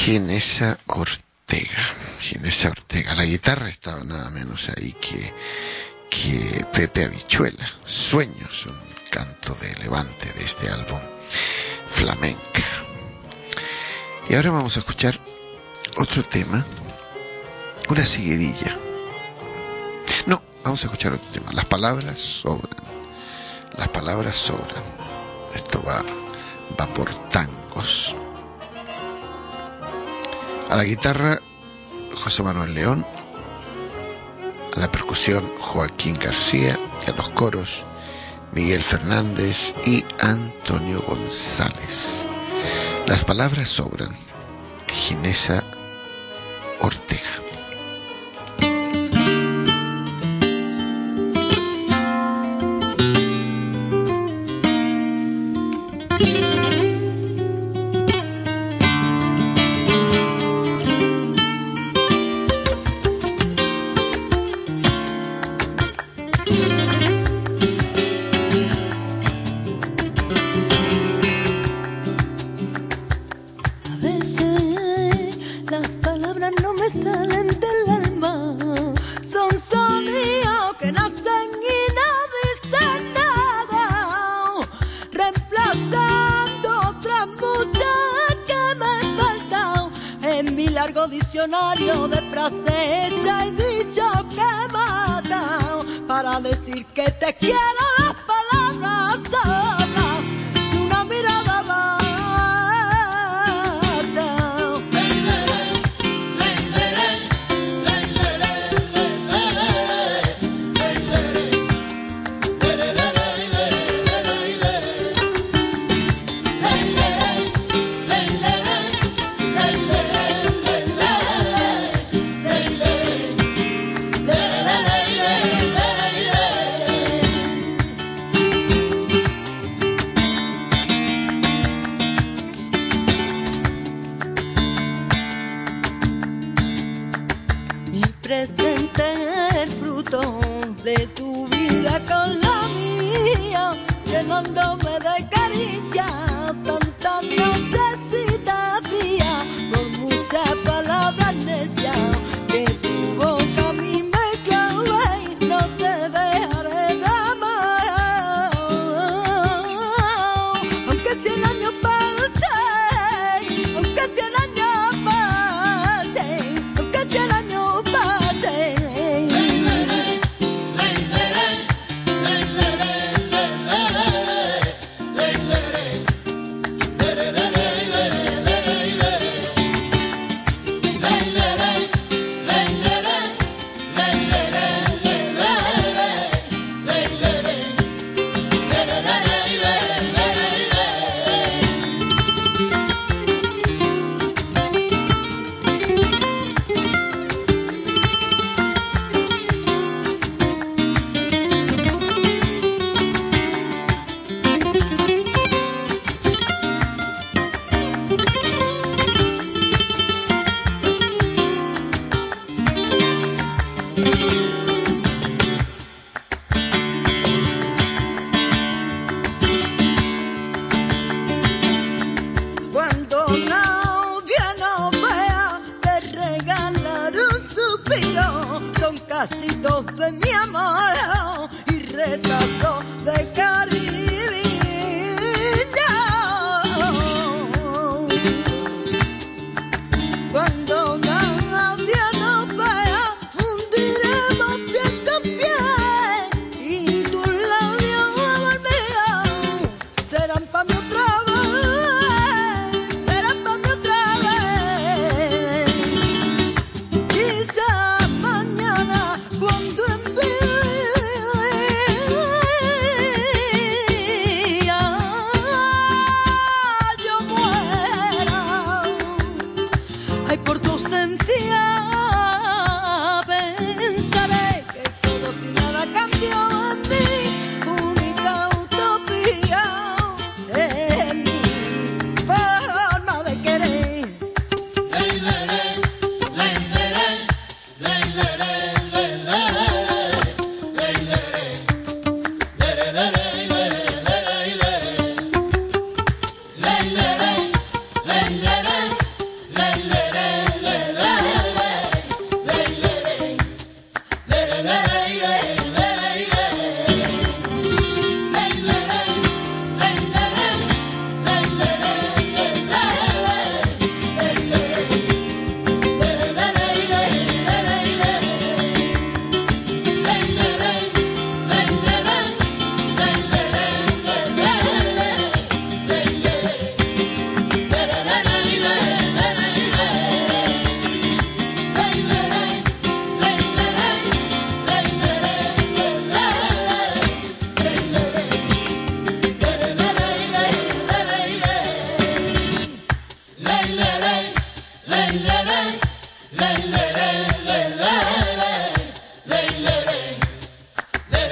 Ginesa Ortega. Ginesa Ortega. La guitarra estaba nada menos ahí que Pepe Habichuela. Sueños, un canto de Levante de este álbum Flamenca. Y ahora vamos a escuchar otro tema, una seguidilla. No, vamos a escuchar otro tema. Las palabras sobran. Las palabras sobran. Esto va por tangos. A la guitarra José Manuel León, a la percusión Joaquín García y a los coros Miguel Fernández y Antonio González. Las palabras sobran. Ginesa Ortega. Diccionario de frases hechas y dichos que matan para decir que te quiero. Las palabras sobran y una mirada basta. Presente el fruto de tu vida con la mía, llenándome de caricia, tantas nochecitas frías, por muchas palabras necias que tu boca a mí me clavé, no te dejaré de amar, aunque 100 años pasen, aunque 100 años pasen, aunque 100 años pasen. De mi amor y retrato de cariño. Cuando nadie nos vea, fundiremos pie con pie y tus labios al mío serán para mí otra vez, serán para mí otra vez. Quizás mañana cuando envíe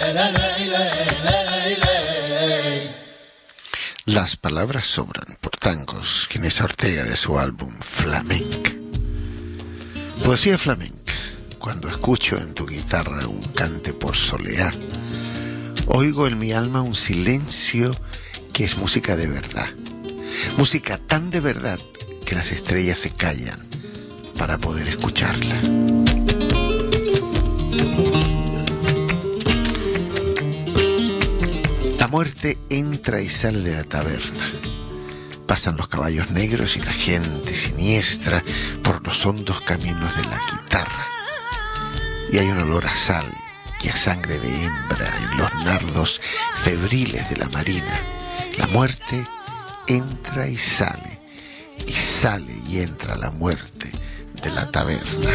Las palabras sobran por Tangos, Ginesa Ortega, de su álbum Flamenca. Poesía flamenca. Cuando escucho en tu guitarra un cante por soleá, oigo en mi alma un silencio que es música de verdad. Música tan de verdad que las estrellas se callan para poder escucharla. La muerte entra y sale de la taberna. Pasan los caballos negros y la gente siniestra por los hondos caminos de la guitarra. Y hay un olor a sal y a sangre de hembra en los nardos febriles de la marina. La muerte entra y sale y entra la muerte de la taberna.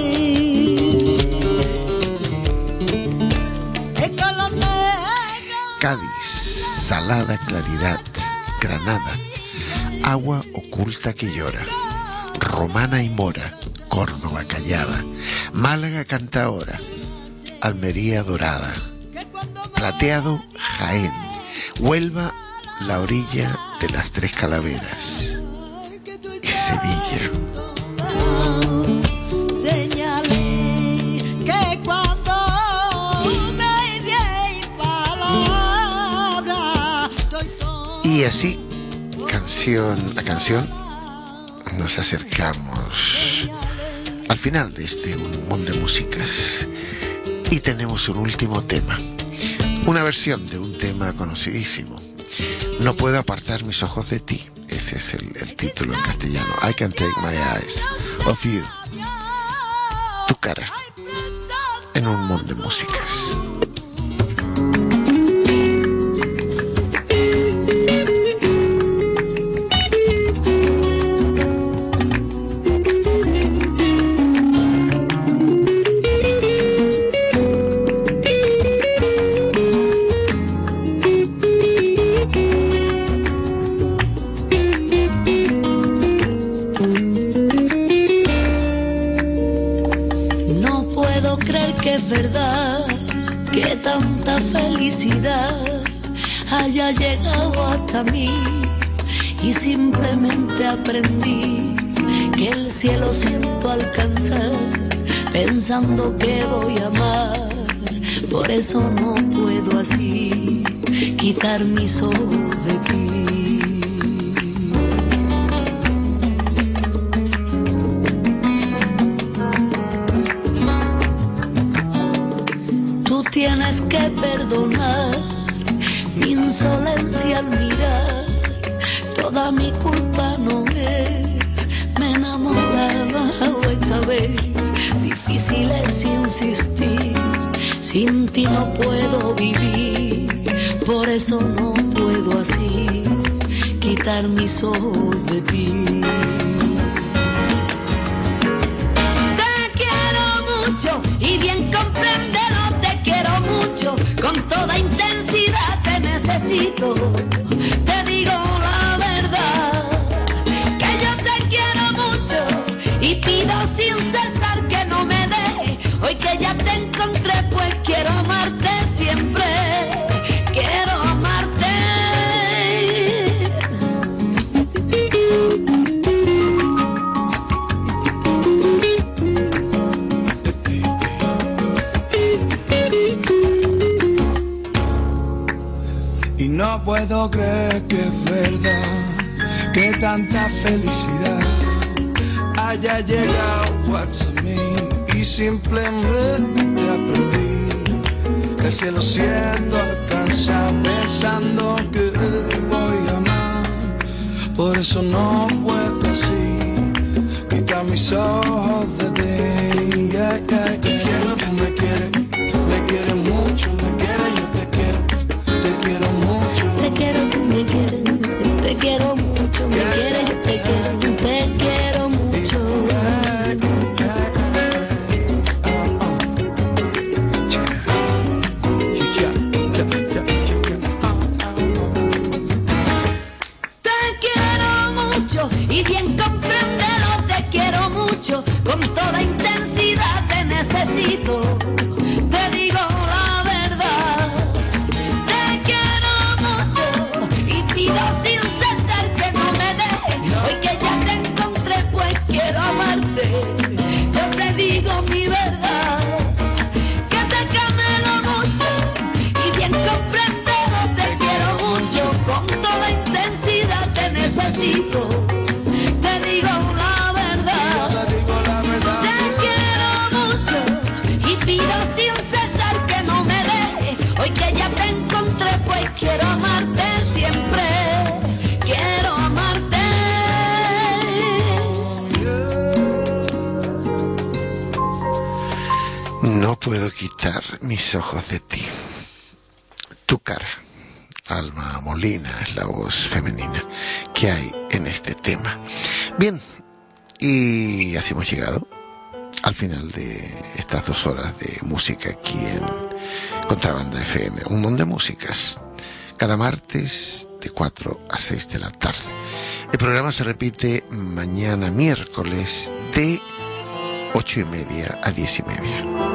Cádiz, salada claridad, Granada, agua oculta que llora, Romana y Mora, Córdoba callada, Málaga canta ahora, Almería dorada, Plateado Jaén, Huelva la orilla de las Tres Calaveras y Sevilla. Señalé que cuando me di palabra. Y así, canción a canción, nos acercamos al final de este Un Mundo de Músicas. Y tenemos un último tema, una versión de un tema conocidísimo. No puedo apartar mis ojos de ti. Ese es el título en castellano. I can't take my eyes off you. Tu cara en Un Mundo de Músicas. Verdad que tanta felicidad haya llegado hasta mí y simplemente aprendí que el cielo siento alcanzar pensando que voy a amar. Por eso no puedo así quitar mis ojos de ti. Tienes que perdonar mi insolencia al mirar. Toda mi culpa no es, me enamoraba esta vez. Difícil es insistir, sin ti no puedo vivir. Por eso no puedo así quitar mis ojos de ti. Te quiero mucho y bien comprendelo. Con toda intensidad te necesito. Te digo la verdad, que yo te quiero mucho y pido sin cesar que no me dejes. Hoy que ya te encontré, pues quiero amarte siempre. Quiero amarte. No puedo creer que es verdad que tanta felicidad haya llegado hasta mí y simplemente aprendí que el cielo siento alcanza pensando que voy a amar. Por eso no puedo así quitar mis ojos de ti. Te quiero, tú me quieres mucho, me quieres, yo te quiero mucho. Te quiero, tú me quieres, te quiero mucho, me quieres, yo te quiero mucho. Te quiero mucho y bien comprenderlo, te quiero mucho, con toda intensidad te necesito. encontré, pues quiero amarte siempre. Quiero amarte. No puedo quitar mis ojos de ti. Tu cara. Alma Molina es la voz femenina que hay en este tema. Bien, y así hemos llegado al final de estas 2 horas de música aquí en Contrabanda FM. Un montón de músicas. Cada martes de 4 a 6 de la tarde. El programa se repite mañana miércoles de 8:30 a 10:30.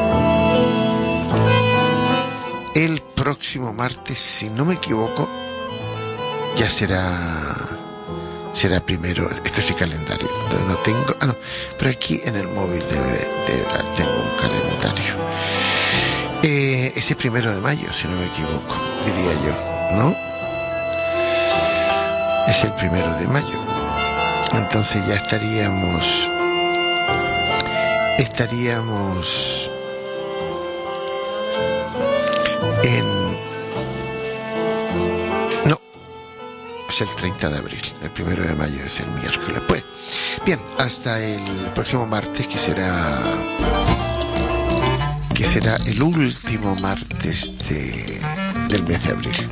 El próximo martes, si no me equivoco, ya será primero. Esto es el calendario. Entonces no tengo. No, pero aquí en el móvil tengo un calendario. Es el 1 de mayo, si no me equivoco, diría yo, ¿no? Es el 1 de mayo. Entonces ya estaríamos no, es el 30 de abril. El 1 de mayo es el miércoles. Pues bien, hasta el próximo martes, que será el último martes del mes de abril.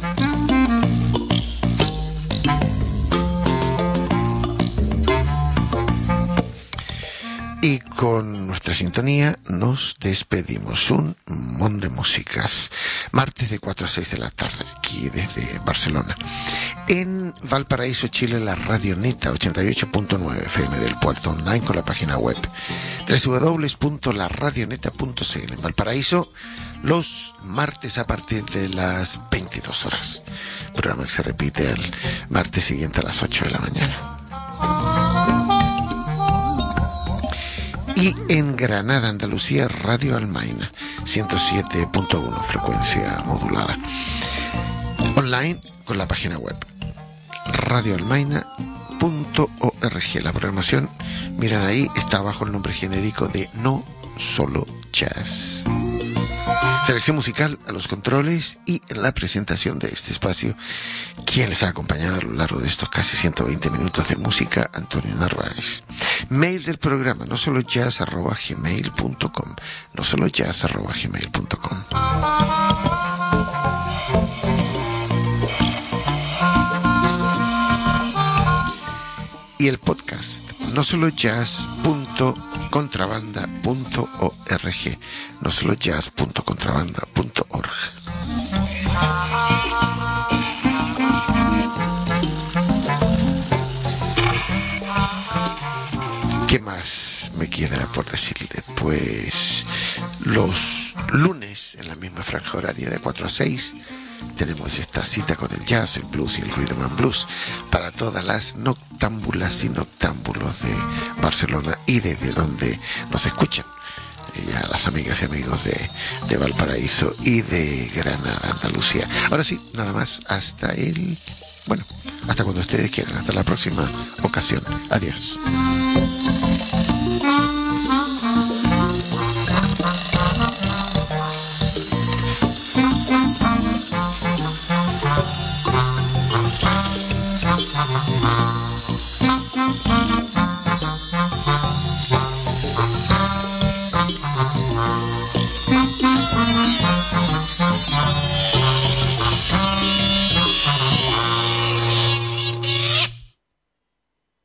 Y con nuestra sintonía nos despedimos. Un montón de músicas. Martes de 4 a 6 de la tarde, aquí desde Barcelona. En Valparaíso, Chile, la Radioneta 88.9 FM del puerto online con la página web www.laradioneta.cl. En Valparaíso, los martes a partir de las 22 horas. Programa que se repite el martes siguiente a las 8 de la mañana. Y en Granada, Andalucía, Radio Almaina 107.1, frecuencia modulada. Online con la página web radioalmaina.org. La programación, miran ahí, está bajo el nombre genérico de No Solo Jazz. Selección musical a los controles y en la presentación de este espacio, quien les ha acompañado a lo largo de estos casi 120 minutos de música, Antonio Narváez. Mail del programa, nosolojazz@gmail.com, nosolojazz@gmail.com. Y el podcast, nosolojazz.contrabanda.org, nosolojazz.contrabanda.org. ¿Qué más me queda por decirle? Pues los lunes, en la misma franja horaria de 4 a 6, tenemos esta cita con el jazz, el blues y el rhythm and blues para todas las noctámbulas y noctámbulos de Barcelona y desde donde nos escuchan. Ya las amigas y amigos de Valparaíso y de Granada, Andalucía. Ahora sí, nada más, hasta cuando ustedes quieran. Hasta la próxima ocasión. Adiós.